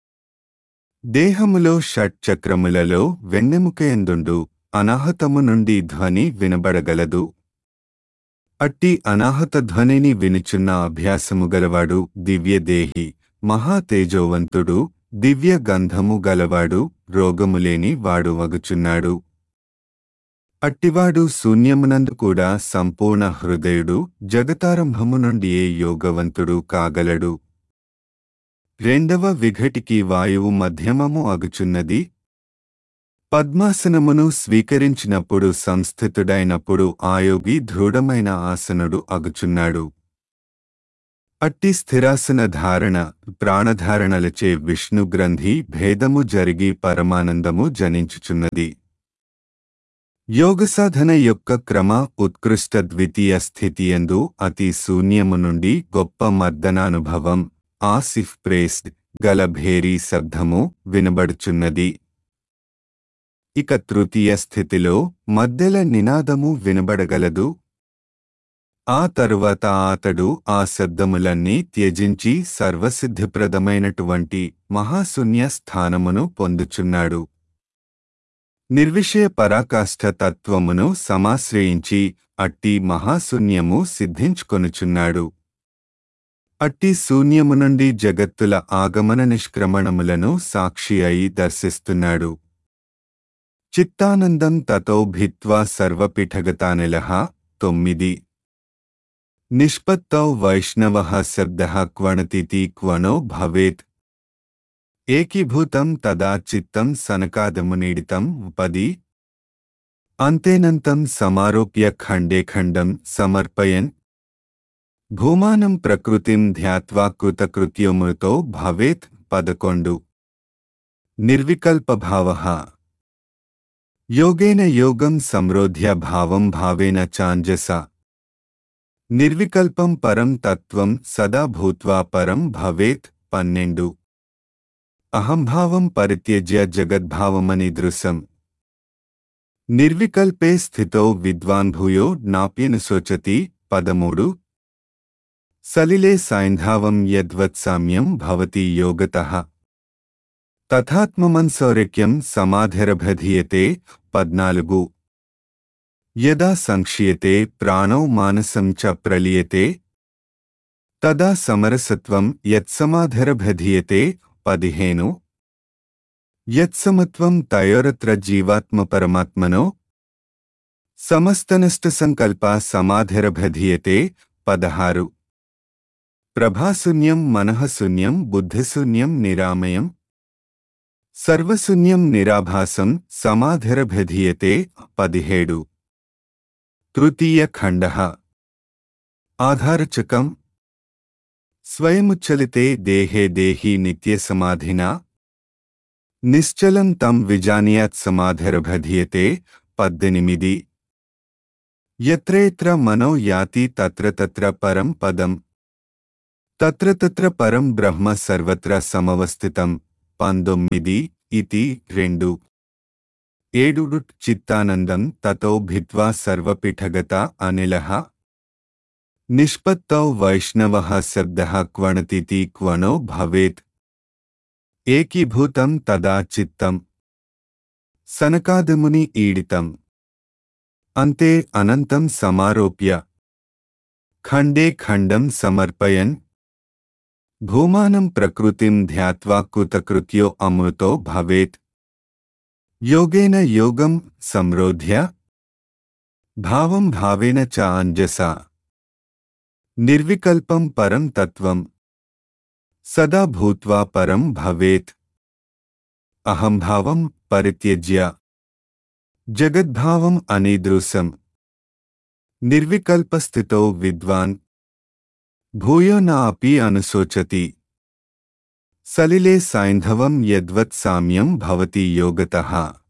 దేహములో షట్చక్రములలో వెన్నెముకయందుండు అనాహతము నుండి ధ్వని వినబడగలదు. అట్టి అనాహత ధ్వనిని వినుచున్న అభ్యాసము గలవాడు దివ్యదేహి, మహాతేజోవంతుడు, దివ్య గంధము గలవాడు, రోగములేని వాడు వగుచున్నాడు. అట్టివాడు శూన్యమునందు కూడా సంపూర్ణ హృదయుడు, జగతారంభము నుండియే యోగవంతుడు కాగలడు. రెండవ విఘటికి వాయువు మధ్యమము అగుచున్నది. పద్మాసనమును స్వీకరించినప్పుడు సంస్థితుడైనప్పుడు ఆయోగి దృఢమైన ఆసనుడు అగుచున్నాడు. అట్టి స్థిరాసన ధారణ ప్రాణధారణలచే విష్ణుగ్రంథి భేదము జరిగి పరమానందము జనించుచున్నది. యోగసాధన యొక్క క్రమ ఉత్కృష్ట ద్వితీయ స్థితియందు అతి శూన్యము నుండి గొప్ప మర్దనానుభవం ఆసిఫ్ ప్రేస్డ్ గల భేరీ శబ్దము వినబడుచున్నది. ఇక తృతీయ స్థితిలో మధ్యల నినాదము వినబడగలదు. ఆ తరువాత అతడు ఆ శబ్దములన్నీ త్యజించి సర్వసిద్ధిప్రదమైనటువంటి మహాశూన్య స్థానమును పొందుచున్నాడు. నిర్విషయ పరాకాష్ఠ తత్వమును సమాశ్రయించి అట్టి మహాశూన్యము సిద్ధించుకొనుచున్నాడు. అట్టి శూన్యము నుండి జగత్తుల ఆగమన నిష్క్రమణములను సాక్షి అయి దర్శిస్తున్నాడు. చిత్తానందం తతో భిత్వా సర్వపీఠగతానిలః తొమ్మిది నిష్పత్తౌ వైష్ణవః శబ్దః క్వణతితి క్వణో భవేత్ ఏకీభూతం తదా చిత్తం సనకాదమునీడితం పది అంతేనంతం సమారోప్య ఖండే ఖండం సమర్పయన్ భూమానం ప్రకృతిం ధ్యాత్వా కృతకృత్యోమృతో భవేత్ పదకొండు నిర్వికల్పభావః యోగేన యోగం సంరోధ్య భావం భావేన చాంజస నిర్వికల్పం పరం తత్వం సదా భూత్వా పరం భవేత్ పన్నెండు అహంభావం పరిత్యజ్య జగద్భావమనిదృశం నిర్వికల్పే స్థితో విద్వాన్ భూయో నాప్యనుశోచతి పదమూడు సలిలే సైంధావం యద్వత్సామ్యం భవతి యోగతః తథాత్మమన్సౌరక్యం సమాధిరభధీయతే పద్నాలుగు యదా సంక్ష్యతే ప్రాణౌ మానసం చ ప్రలీయతే తదా సమరసత్వం యత్సమాధిరభధీయతే పదిహేను యత్సమత్వం తయోరత్ర జీవాత్మపరమాత్మనో సమస్తనష్టసంకల్ప సమాధిరభధీయతే పదహారు ప్రభాశూన్యం మనఃశూన్యం బుద్ధిశూన్యం నిరామయం సర్వశూన్యం నిరాభాసం సమాధిరభధీయతే పదిహేడు తృతీయ ఖండః ఆధారచకం స్వయముచ్చలితే దేహే దేహి నిత్యసమాధినా నిశ్చలం తం విజానీయాత్ సమాధిరభధీయతే పద్దెనిమిది యత్రేత్ర మనో యాతి తత్ర తత్ర పరం పదం తత్ర తత్ర పరం బ్రహ్మ సర్వత్ర సమవస్థితం పంతొమ్మిది ఇతి రెండు ఏడు చిత్తానందం తతో భిత్వా సర్వపీఠగత అనిలః నిష్పత్తౌ వైష్ణవః శబ్దః క్వణతితి క్వణో భవేత్ ఏకీభూతం తదా చిత్తం సనకాదముని ఈడితం అంతే అనంతం సమారోప్య ఖండే ఖండం సమర్పయన్ భూమానం ప్రకృతిం ధ్యాత్వా కృతకృత్యో అమృతో భవేత్ యోగేన యోగం సంరోధ్య భావం భావేన చ అంజసా నిర్వికల్పం పరం తత్వం సదా భూత్వా పరం భవేత్ అహంభావం పరిత్యజ్య జగద్భావం అనీదృశం నిర్వికల్పస్థితో విద్వాన్ భూయో న అపి అనుశోచతి సలిలే సైంధవం యద్వత్ సామ్యం భవతి యోగతః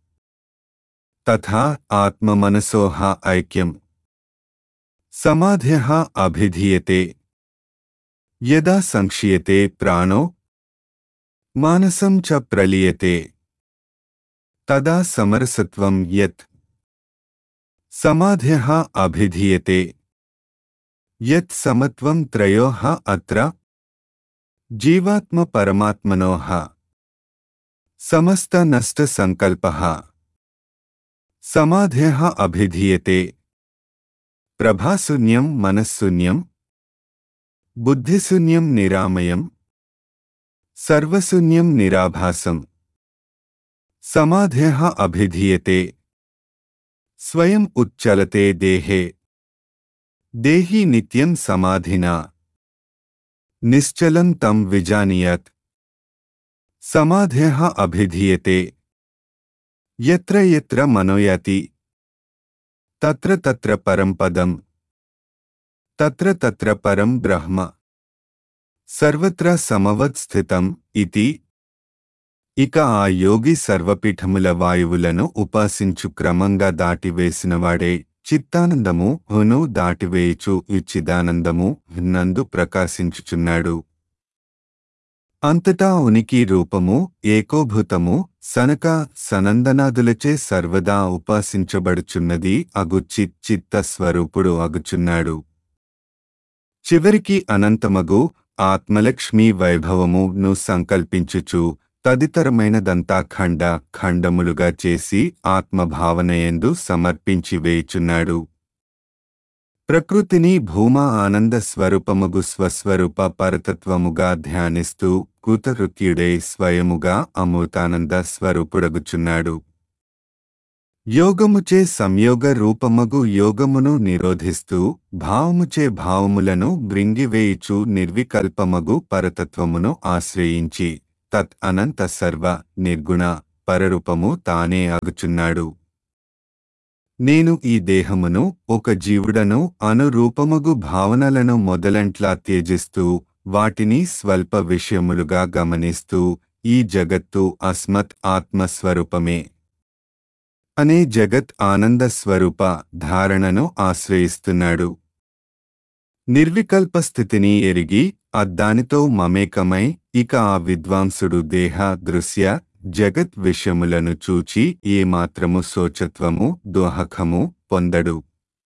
తథా ఆత్మమనసోః ఐక్యం సమాధ్యః అభిధీయతే యదా సంక్ష్యతే ప్రాణో మానసం చ ప్రలీయతే తదా సమరసత్వం యత్ సమాధ్యః అభిధీయతే యత్ సమత్వం త్రయోః అత్ర జీవాత్మ పరమాత్మనోః సమస్త నష్ట సంకల్పః సమాధ్యః అభిధీయతే ప్రభాశూన్యం మనఃశూన్యం బుద్ధిశూన్యం నిరామయం సర్వశూన్యం నిరాభాసం సమాధ్యః అభిధీయతే స్వయం ఉచ్చలతే దేహే దేహి నిత్యం సమాధినా నిశ్చలం తం విజానీయాత్ సమాధ్యః అభిధీయతే యత్ర యత్ర మనోయాతి తత్ర తత్ర పరం పదం తత్ర తత్ర పరం బ్రహ్మ సర్వత్ర సమవత్ స్థితం ఇతి. ఇక ఆ యోగి సర్వపీఠముల వాయువులను ఉపాసించు క్రమంగా దాటివేసినవాడే చిత్తానందము హును దాటివేయుచు చిదానందము నందు ప్రకాశించుచున్నాడు. అంతటా ఉనికి రూపము ఏకోభూతము సనక సనందనాదులచే సర్వదా ఉపాసించబడుచున్నది అగు చిత్ చిత్త స్వరూపుడు అగుచున్నాడు. చివరికి అనంతమగు ఆత్మలక్ష్మీ వైభవము ను సంకల్పించుచు తదితరమైనదంతా ఖండ ఖండములుగా చేసి ఆత్మభావనయందు సమర్పించి వేయుచున్నాడు. ప్రకృతిని భూమా ఆనంద స్వరూపముగు స్వస్వరూప పరతత్వముగా ధ్యానిస్తూ కృతకృత్యుడై స్వయముగా అమృతానంద స్వరూపుడగుచున్నాడు. యోగముచే సంయోగ రూపమగు యోగమును నిరోధిస్తూ భావముచే భావములను బ్రింగివేయుచు నిర్వికల్పమగు పరతత్వమును ఆశ్రయించి తత్ అనంత సర్వ నిర్గుణ పరరూపము తానే అగుచున్నాడు. నేను ఈ దేహమును ఒక జీవుడను అనురూపమగు భావనలను మొదలంట్లా త్యజిస్తూ వాటిని స్వల్ప విషయములుగా గమనిస్తూ ఈ జగత్తు అస్మత్ ఆత్మస్వరూపమే అనే జగత్ ఆనంద స్వరూప ధారణను ఆశ్రయిస్తున్నాడు. నిర్వికల్ప స్థితిని ఎరిగి అద్దానితో మమేకమై ఇక ఆ విద్వాంసుడు దేహ దృశ్య జగత్ విషయములను చూచి ఏమాత్రము శోచత్వము దోహకము పొందడు.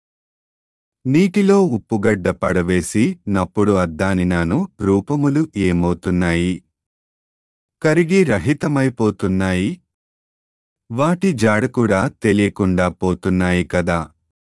నీటిలో ఉప్పుగడ్డ పడవేసి నప్పుడు అద్దానినాను రూపములు ఏమవుతున్నాయి? కరిగి రహితమైపోతున్నాయి. వాటి జాడకూడా తెలియకుండా పోతున్నాయి కదా.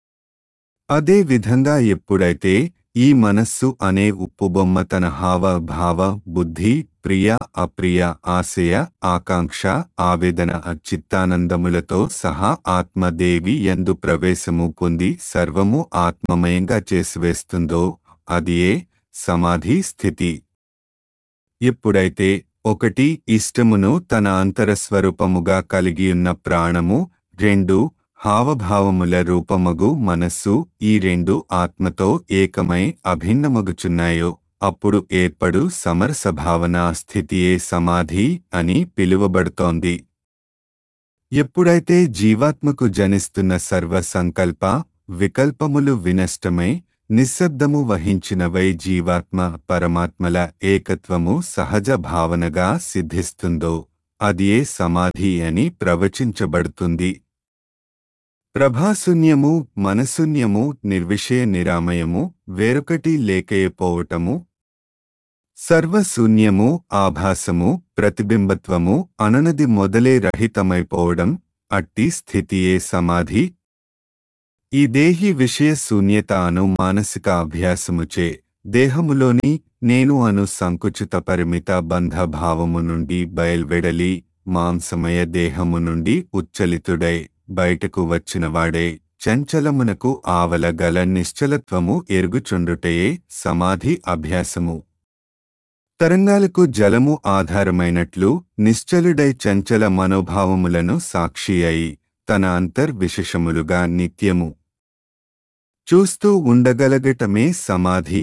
అదే విధంగా ఎప్పుడైతే ఈ మనస్సు అనే ఉప్పుబొమ్మ తన హావ భావ బుద్ధి ప్రియ అప్రియ ఆశయ ఆకాంక్ష ఆవేదన చిత్తానందములతో సహా ఆత్మదేవి యందు ప్రవేశము పొంది సర్వము ఆత్మమయంగా చేసివేస్తుందో అదియే సమాధి స్థితి. ఎప్పుడైతే ఒకటి ఇష్టమును తన అంతరస్వరూపముగా కలిగియున్న ప్రాణము, రెండు హావభావముల రూపమగు మనస్సు ఈ రెండు ఆత్మతో ఏకమై అభిన్నమగుచున్నాయో అప్పుడు ఏర్పడు సమరసభావనా స్థితియే సమాధి అని పిలువబడుతోంది. ఎప్పుడైతే జీవాత్మకు జనిస్తున్న సర్వ సంకల్ప వికల్పములు వినష్టమై నిశ్శబ్దము వహించినవై జీవాత్మ పరమాత్మల ఏకత్వము సహజ భావనగా సిద్ధిస్తుందో అదియే సమాధి అని ప్రవచించబడుతుంది. ప్రభాశూన్యము మనశూన్యము నిర్విషయ నిరామయము వేరొకటి లేకయపోవటము సర్వశూన్యము ఆభాసము ప్రతిబింబత్వము అననది మొదలే రహితమైపోవడం అట్టి స్థితియే సమాధి. ఈ దేహి విషయ శూన్యత అను మానసిక అభ్యాసముచే దేహములోని నేను అను సంకుచిత పరిమిత బంధభావము నుండి బయల్వెడలి మాంసమయ దేహము నుండి ఉచ్చలితుడై బయటకు వచ్చినవాడే చంచలమునకు ఆవల గల నిశ్చలత్వము ఎరుగుచుండుటయే సమాధి అభ్యాసము. తరంగాలకు జలము ఆధారమైనట్లు నిశ్చలుడై చంచల మనోభావములను సాక్షి అయి తన అంతర్విశేషములుగా నిత్యము చూస్తూ ఉండగలగటమే సమాధి.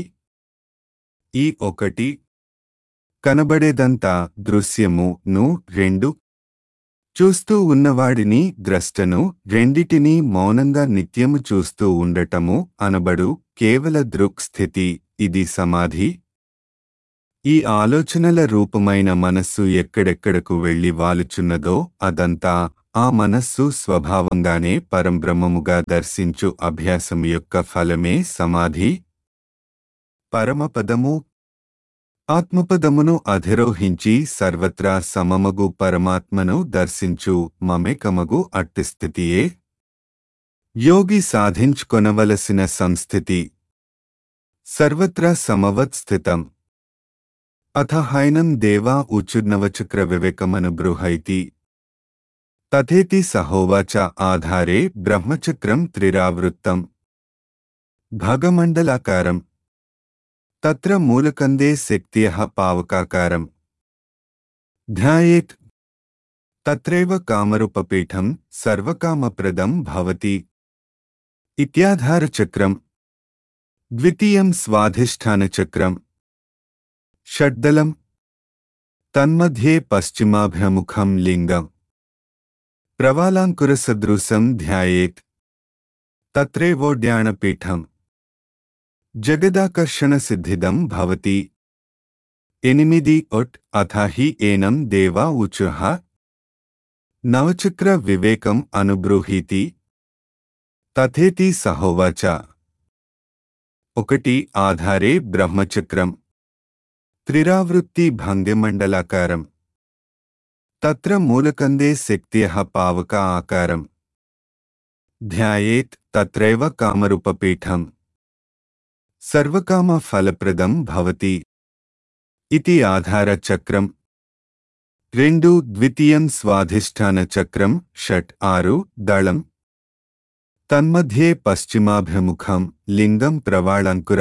ఈ ఒకటి కనబడేదంతా దృశ్యము ను రెండు చూస్తూ ఉన్నవాడిని ద్రష్టను రెండిటినీ మౌనంగా నిత్యము చూస్తూ ఉండటము అనబడు కేవల దృక్ స్థితి. ఇది సమాధి. ఈ ఆలోచనల రూపమైన మనస్సు ఎక్కడెక్కడకు వెళ్లి వాలుచున్నదో అదంతా ఆ మనస్సు స్వభావంగానే పరంబ్రహ్మముగా దర్శించు అభ్యాసం యొక్క ఫలమే సమాధి. పరమపదము ఆత్మపదమును అధిరోహించి సర్వత్రా సమమగు పరమాత్మను దర్శించు మమేకమగు అట్టిస్థితియే యోగి సాధించుకొనవలసిన సంస్థితి. సర్వత్రా సమవత్ స్థితం అథ హైనం దేవా ఉచుర్నవచక్ర వివేకమనుబృహైతి తథేతి సహోవాచ ఆధారే బ్రహ్మచక్రం త్రిరావృత్తం భగమండలాకారం తత్ర మూలకందే శక్త్యః పావకాకారం ధ్యాయేత్ తత్రైవ కామరూపపీఠం సర్వకామప్రదం భవతి ఇత్యాధారచక్రం. ద్వితీయం స్వాధిష్ఠానచక్రం షడ్దలం తన్మధ్యే పశ్చిమాభిముఖం లింగం ప్రవాలాంకురసదృశం ధ్యాయేత్ తత్రైవోడ్యానపీఠం జగదాకర్షణ సిద్ధిదం భవతి. ఎనిమిది ఒట్ అథ హి ఏనం దేవా ఉచుః నవచక్ర వివేకం అనుబ్రూహీతి తథేతి సహోవాచ. ఒకటి ఆధారే బ్రహ్మచక్రం త్రిరావృత్తి భంగ్యమండలాకారం తత్ర మూలకందే శక్త్యః పావక ఆకారం ధ్యాయేత్ తత్రైవ కామరూపపీఠం సర్వకామ ఫలప్రదం భవతి ఇతి ఆధార చక్రం. రెండు ద్వితీయం స్వాధిష్ఠాన చక్రం షట్ ఆరు దళం తన్మధ్యే పశ్చిమాభిముఖం లింగం ప్రవాళంకుర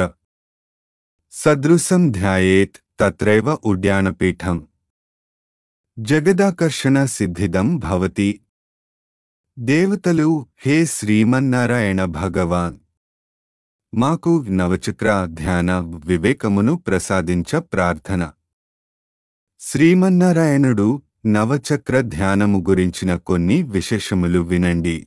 సదృశం ధ్యాయేత్ తత్రైవ ఉడ్యానపీఠం జగదాకర్షణ సిద్ధిదం భవతి. దేవతలు, హే శ్రీమన్నారాయణ భగవాన్, మాకు నవచక్ర ధ్యాన వివేకమును ప్రసాదించ ప్రార్థన. శ్రీమన్నారాయణుడు నవచక్ర ధ్యానము గురించిన కొన్ని విశేషములు వినండి.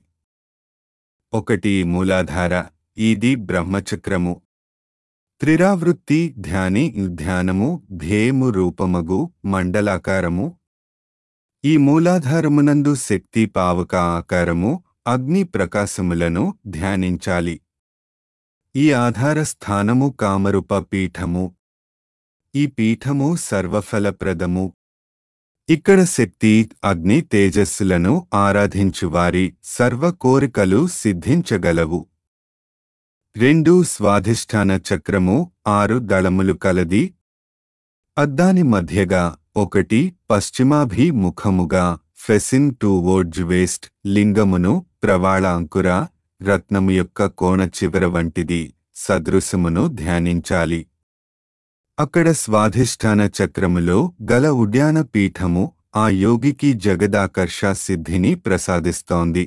ఒకటి మూలాధార, ఇది బ్రహ్మచక్రము. త్రిరావృత్తి ధ్యాని ధ్యానము ధ్యేయము రూపమగు మండలాకారము. ఈ మూలాధారమునందు శక్తి పావక ఆకారము అగ్ని ప్రకాశములను ధ్యానించాలి. ఈ ఆధార స్థానము కామరూప పీఠము. ఈ పీఠము సర్వఫలప్రదము. ఇక్కడ శక్తి అగ్ని తేజస్సులను ఆరాధించువారి సర్వ కోరికలు సిద్ధించగలవు. రెండు స్వాధిష్ఠాన చక్రము ఆరు దళములు కలది. అద్దాని మధ్యగా ఒకటి పశ్చిమాభిముఖముగా ఫెసిన్ టువర్డ్స్ వెస్ట్ లింగమును ప్రవాళ అంకుర రత్నము యొక్క కోణ చివర వంటిది సదృశమును ధ్యానించాలి. అక్కడ స్వాధిష్ఠాన చక్రములో గల ఉడ్యాన పీఠము ఆ యోగికి జగదాకర్ష సిద్ధిని ప్రసాదిస్తోంది.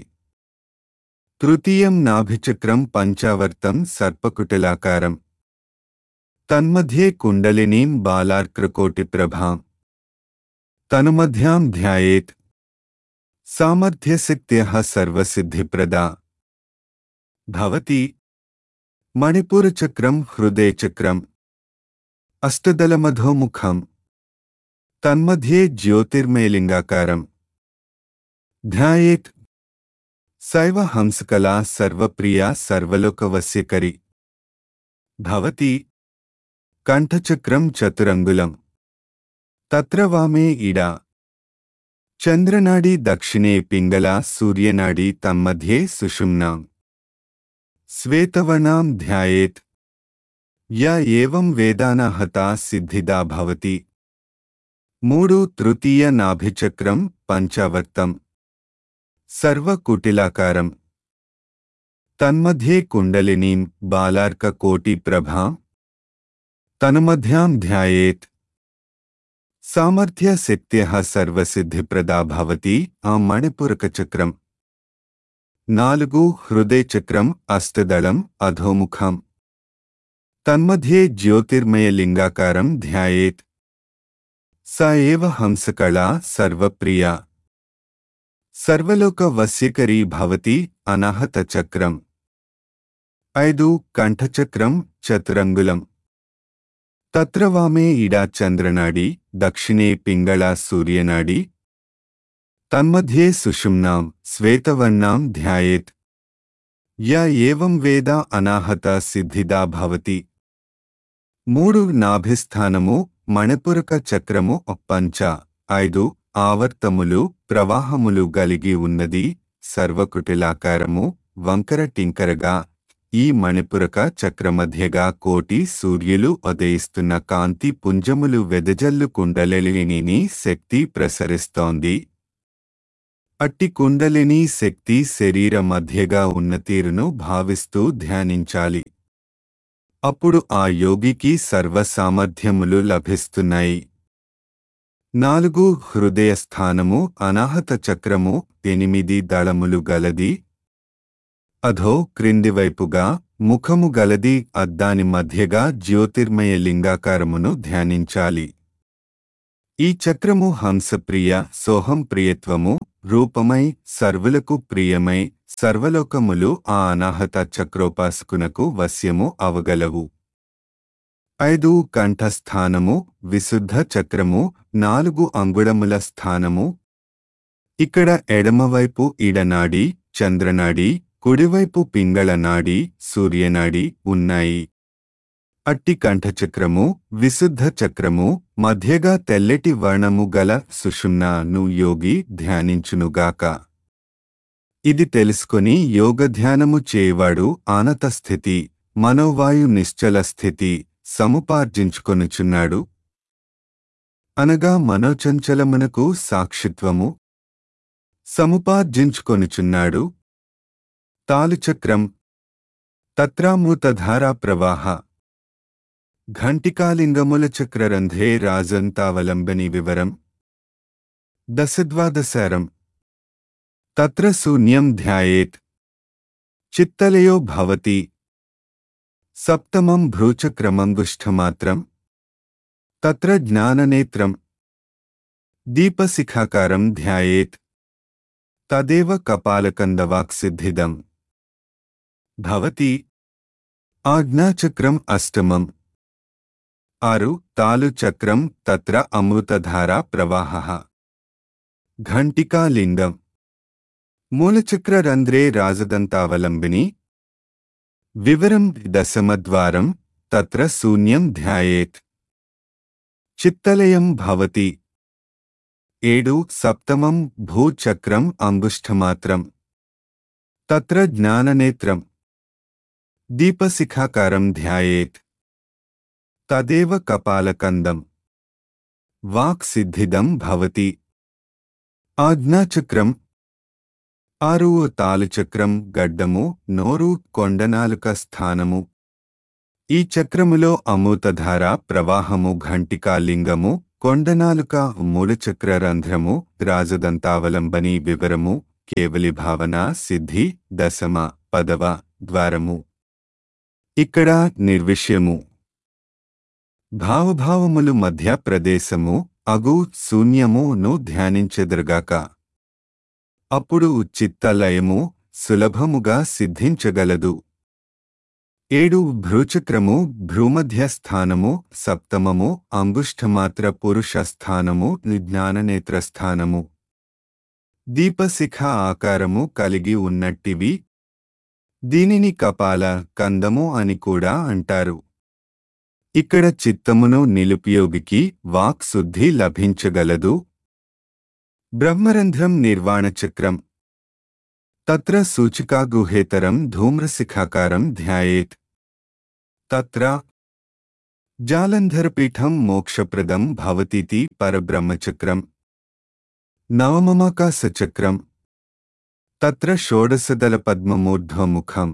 తృతీయం నాభిచక్రం పంచావర్తం సర్పకుటలాకారం. తన్మధ్యే కుండలినీం బాలార్క్రకోటిప్రభాం తనుమధ్యాం ధ్యాయేత్ సామర్థ్యశక్త్యః సర్వసిద్ధిప్రదా భవతి. మణిపూరచక్రం హృదయచక్రం. అష్టదళమధోముఖం. తన్మధ్యే జ్యోతిర్మయలింగాకారం. ధ్యాయేత్ సైవ హంసకలా సర్వప్రియా సర్వలోకవశ్యకరి భవతి. కంఠచక్రం చతురంగులం. తత్ర వామే ఇడా చంద్రనాడి దక్షిణే పింగళా సూర్యనాడి తన్మధ్యే సుషుమ్నాం శ్వేతవర్ణాం ధ్యాయేత్ యా ఏవం వేదానాహతా సిద్ధిదా భవతి. మూడు తృతీయ నాభిచక్రం పంచావర్తం సర్వకుటిలాకారం. తన్మధ్యే కుండలినీం బాలార్క కోటి ప్రభాం తనుమధ్యాం ధ్యాయేత్ సామర్థ్య శక్త్యః సర్వసిద్ధిప్రదా భవతి. ఆ మణిపూరక చక్రం. నాలుగు హృదయచక్రం అష్టదళం అధోముఖం. తన్మధ్యే జ్యోతిర్మయ లింగాకారం ధ్యాయేత్ స ఏవ హంసకళా సర్వప్రియా సర్వలోక వశ్యకరీ భవతి. అనాహత చక్రం. ఐదు కంఠచక్రం చతురంగులం. తత్ర వామే ఇడా చంద్రనాడి దక్షిణే పింగళా సూర్యనాడి తన్మధ్యే సుషుమ్నాం శ్వేతవర్ణాం ధ్యాయేత్ యా ఏవం వేద అనాహత సిద్ధిదా భవతి. మూడు నాభిస్థానము మణిపూరక చక్రము పంచ ఐదు ఆవర్తములు ప్రవాహములు గలిగి ఉన్నది. సర్వకుటిలాకారము వంకర టింకరగా ఈ మణిపూరక చక్రమధ్యగా కోటి సూర్యులు ఉదయిస్తున్న కాంతి పుంజములు వెదజల్లు కుండలిని శక్తి ప్రసరిస్తోంది. అట్టి కుండలిని శక్తి శరీర మధ్యగా ఉన్న తీరును భావిస్తూ ధ్యానించాలి. అప్పుడు ఆ యోగికి సర్వ సామర్థ్యములు లభిస్తున్నాయి. నాలుగు హృదయస్థానము అనాహత చక్రము ఎనిమిది దళములు గలది. అధో క్రిందివైపుగా ముఖము గలది. అద్దాని మధ్యగా జ్యోతిర్మయ లింగాకారమును ధ్యానించాలి. ఈ చక్రము హంసప్రియ సోహం ప్రియత్వము రూపమై సర్వులకు ప్రియమై సర్వలోకములు ఆ అనాహత చక్రోపాసకునకు వశ్యము అవగలవు. ఐదు కంఠస్థానము విశుద్ధ చక్రము నాలుగు అంగుళముల స్థానము. ఇక్కడ ఎడమవైపు ఇడనాడి చంద్రనాడి కుడివైపు పింగళనాడి సూర్యనాడి ఉన్నాయి. అట్టి కంఠచక్రము విశుద్ధ చక్రము మధ్యగా తెల్లటి వర్ణము గల సుషుమ్నాను యోగి ధ్యానించునుగాక. ఇది తెలుసుకొని యోగధ్యానము చేయవాడు ఆనత స్థితి మనోవాయు నిశ్చల స్థితి సముపార్జించుకొనుచున్నాడు. అనగా మనోచంచలమునకు సాక్షిత్వము సముపార్జించుకొనుచున్నాడు. తాళుచక్రం తత్రామృతధారా ప్రవాహ ఘంటికాలింగముల చక్రరంధ్రే రాజంతావలంబని వివరం దశద్వాదశారం తత్ర శూన్యం ధ్యాయేత్ చిత్తలయో భవతి సప్తమం భ్రూచక్రమంగుష్ఠమాత్రం తత్ర జ్ఞాననేత్రం దీపశిఖాకారం ధ్యాయేత్ తదేవ కపాలకందవాక్సిద్ధిదం భవతి ఆజ్ఞాచక్రం అష్టమం ఆరు తాళుచక్రం తత్ర అమృతధారా ప్రవాహః ఘంటికాలింగం మూలచక్రరంధ్రే రాజదంతావలంబిని వివరం దశమద్వారం తత్ర శూన్యం ధ్యాయేత్ చిత్తలయం భవతి ఏడు సప్తమం భూచక్రం అంగుష్ఠమాత్రం తత్ర జ్ఞాననేత్రం దీపశిఖాకారం ధ్యాయేత్ తదేవ కపాలకందం వాక్సిద్ధిదం భవతి ఆజ్ఞాచక్రం ఆరు తాళుచక్రం గడ్డము నోరు కొండనాలుక స్థానము ఈ చక్రములో అమృతధార ప్రవాహము ఘంటికాలింగము కొండనాలుక మూలచక్రరంధ్రము రాజదంతావలంబని వివరము కేవలి భావన సిద్ధి దశమ పదవ ద్వారము ఇక్కడ నిర్విషయము భావభావములు మధ్య ప్రదేశము అగు శూన్యమును ధ్యానించెదరుగాక అప్పుడు చిత్తలయము సులభముగా సిద్ధించగలదు. ఏడు భ్రూచక్రము భ్రూమధ్య స్థానము సప్తమము అంగుష్ఠమాత్ర పురుష స్థానము జ్ఞాననేత్ర స్థానము దీపశిఖ ఆకారము కలిగి ఉన్నట్టివి. దీనిని కపాల కందము అని కూడా అంటారు. ఇక్కడ చిత్తమును నిలుపయోగికి వాక్ శుద్ధి లభించగలదు. బ్రహ్మరంధ్రం నిర్వాణచక్రం తత్ర సూచికాగుహేతరం ధూమ్రశిఖాకారం ధ్యాయేత్ తత్ర జాలంధరపీఠం మోక్షప్రదం భవతీతి పరబ్రహ్మచక్రం నవమమాకాశచక్రం తత్ర షోడశదళపద్మమూర్ధ్వముఖం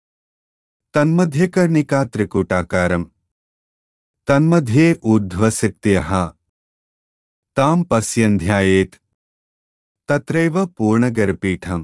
తన్మధ్యకర్ణికా త్రికూటాకారం తన్మధ్యే ఊర్ధ్వశక్త్యః తాం పశ్యన్ ధ్యాయేత్ తత్రైవ పూర్ణగర్పీఠం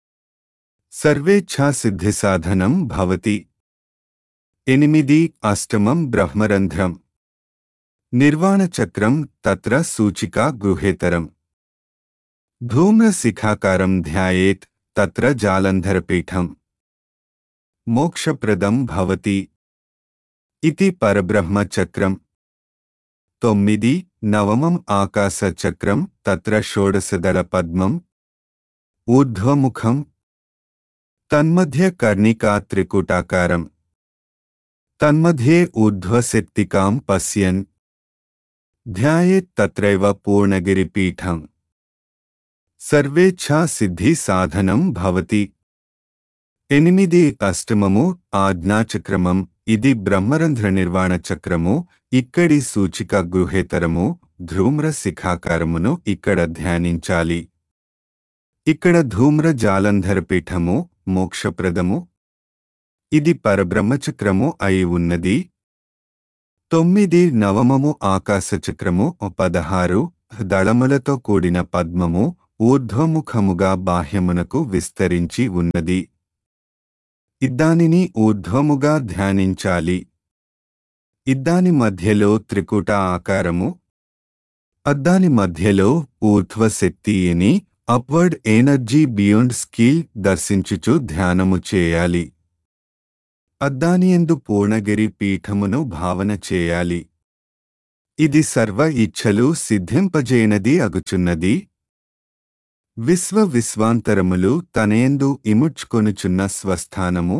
సర్వేచ్ఛాసిద్ధిసాధనం భవతి. ఎనిమిది అష్టమం బ్రహ్మరంధ్రం నిర్వాణచక్రం తత్ర సూచికా గుహేతరం ధూమ్రశిఖాకారం ధ్యాయేత్ తత్ర జాలంధరపీఠం మోక్షప్రదం భవతి ఇతి పరబ్రహ్మచక్రం. తొమ్మిది నవమం ఆకాశచక్రం తత్ర షోడశదళపద్మం ఊర్ధ్వముఖం తన్మధ్య కర్ణికా త్రికూటాకారం తన్మధ్యే ఊర్ధ్వశక్తికాం పశ్యన్ ధ్యాయేత్ తత్రైవ పూర్ణగిరిపీఠం సర్వేచ్ఛా సిద్ధి సాధనం భవతి. ఎనిమిది అష్టమము ఆజ్ఞాచక్రమం ఇది బ్రహ్మరంధ్ర నిర్వాణ చక్రము. ఇక్కడి సూచిక గృహేతరము ధూమ్ర శిఖాకారమును ఇక్కడ ధ్యానించాలి. ఇక్కడ ధూమ్ర జాలంధరపీఠము మోక్షప్రదము. ఇది పరబ్రహ్మచక్రము అయి ఉన్నది. తొమ్మిది నవమము ఆకాశచక్రము పదహారు దళములతో కూడిన పద్మము ఊర్ధ్వముఖముగా బాహ్యమునకు విస్తరించి ఉన్నది. ఇద్దానిని ఊర్ధ్వముగా ధ్యానించాలి. ఇద్దాని మధ్యలో త్రికూట ఆకారము, అద్దాని మధ్యలో ఊర్ధ్వశక్తి అని అప్వర్డ్ ఎనర్జీ బియాండ్ స్కిల్ దర్శించుచు ధ్యానము చేయాలి. అద్దానియందు పూర్ణగిరి పీఠమును భావన చేయాలి. ఇది సర్వ ఇచ్ఛలు సిద్ధింపజేయనది అగుచున్నది. విశ్వ విశ్వాంతరములు తనయందు ఇముడ్చుకొనుచున్న స్వస్థానము.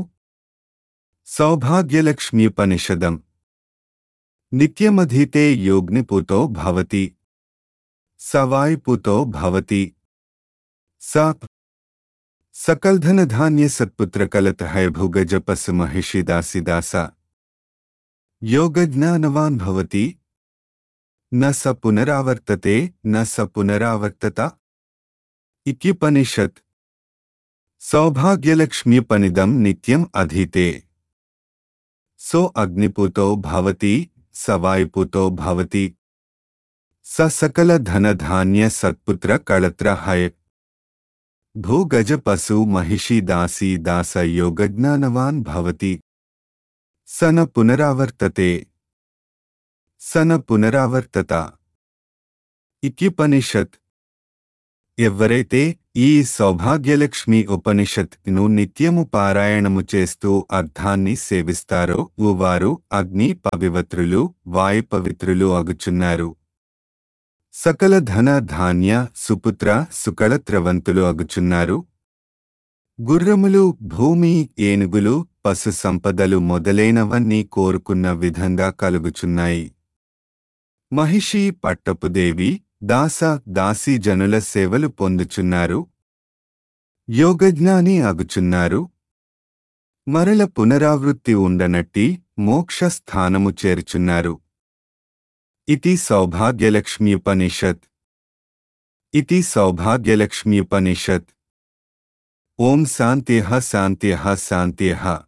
సౌభాగ్యలక్ష్మ్యుపనిషదం నిత్యమధీతే యోగ్నిపుతో భవతి సవాయిపుతో భవతి స సకల్ధనధాన్య సత్పుత్రకలతహైభుగజపసు మహిషిదాసిదాస యోగజ్ఞానవాన్ భవతి న స పునరావర్తతే న స పునరావర్తత. ఇత్యుపనిషత్. సౌభాగ్యలక్ష్మ్యుపనిదం నిత్యం అధీతే సో అగ్నిపుతో భవతి సవాయుపుతో భవతి స సకల ధనధాన్య సత్పుత్ర కళత్ర హయ భూగజ పశు మహిషి దాసీ దాస యోగజ్ఞానవాన్ భవతి సన పునరావర్తతే సన పునరావర్తత ఇత్యుపనిషత్. ఎవ్వరైతే ఈ సౌభాగ్యలక్ష్మి ఉపనిషత్ను నిత్యము పారాయణము చేస్తూ అర్థాన్ని సేవిస్తారో వారు అగ్ని పవిత్రులు వాయు పవిత్రులు అగుచున్నారు. సకల ధన ధాన్య సుపుత్ర సుకళత్రవంతులు అగుచున్నారు. గుర్రములు భూమి ఏనుగులు పశు సంపదలు మొదలైనవన్నీ కోరుకున్న విధంగా కలుగుచున్నాయి. మహిషి పట్టపుదేవి దాస దాసీ జనుల సేవలు పొందుచున్నారు. యోగజ్ఞాని అగుచున్నారు. మరల పునరావృత్తి ఉండనట్టి మోక్ష స్థానము చేర్చున్నారు. ఇతి సౌభాగ్యలక్ష్మ్యుపనిషత్. ఇతి సౌభాగ్యలక్ష్మ్యుపనిషత్. ఓం శాంత్యః శాంత్యః శాంత్యః.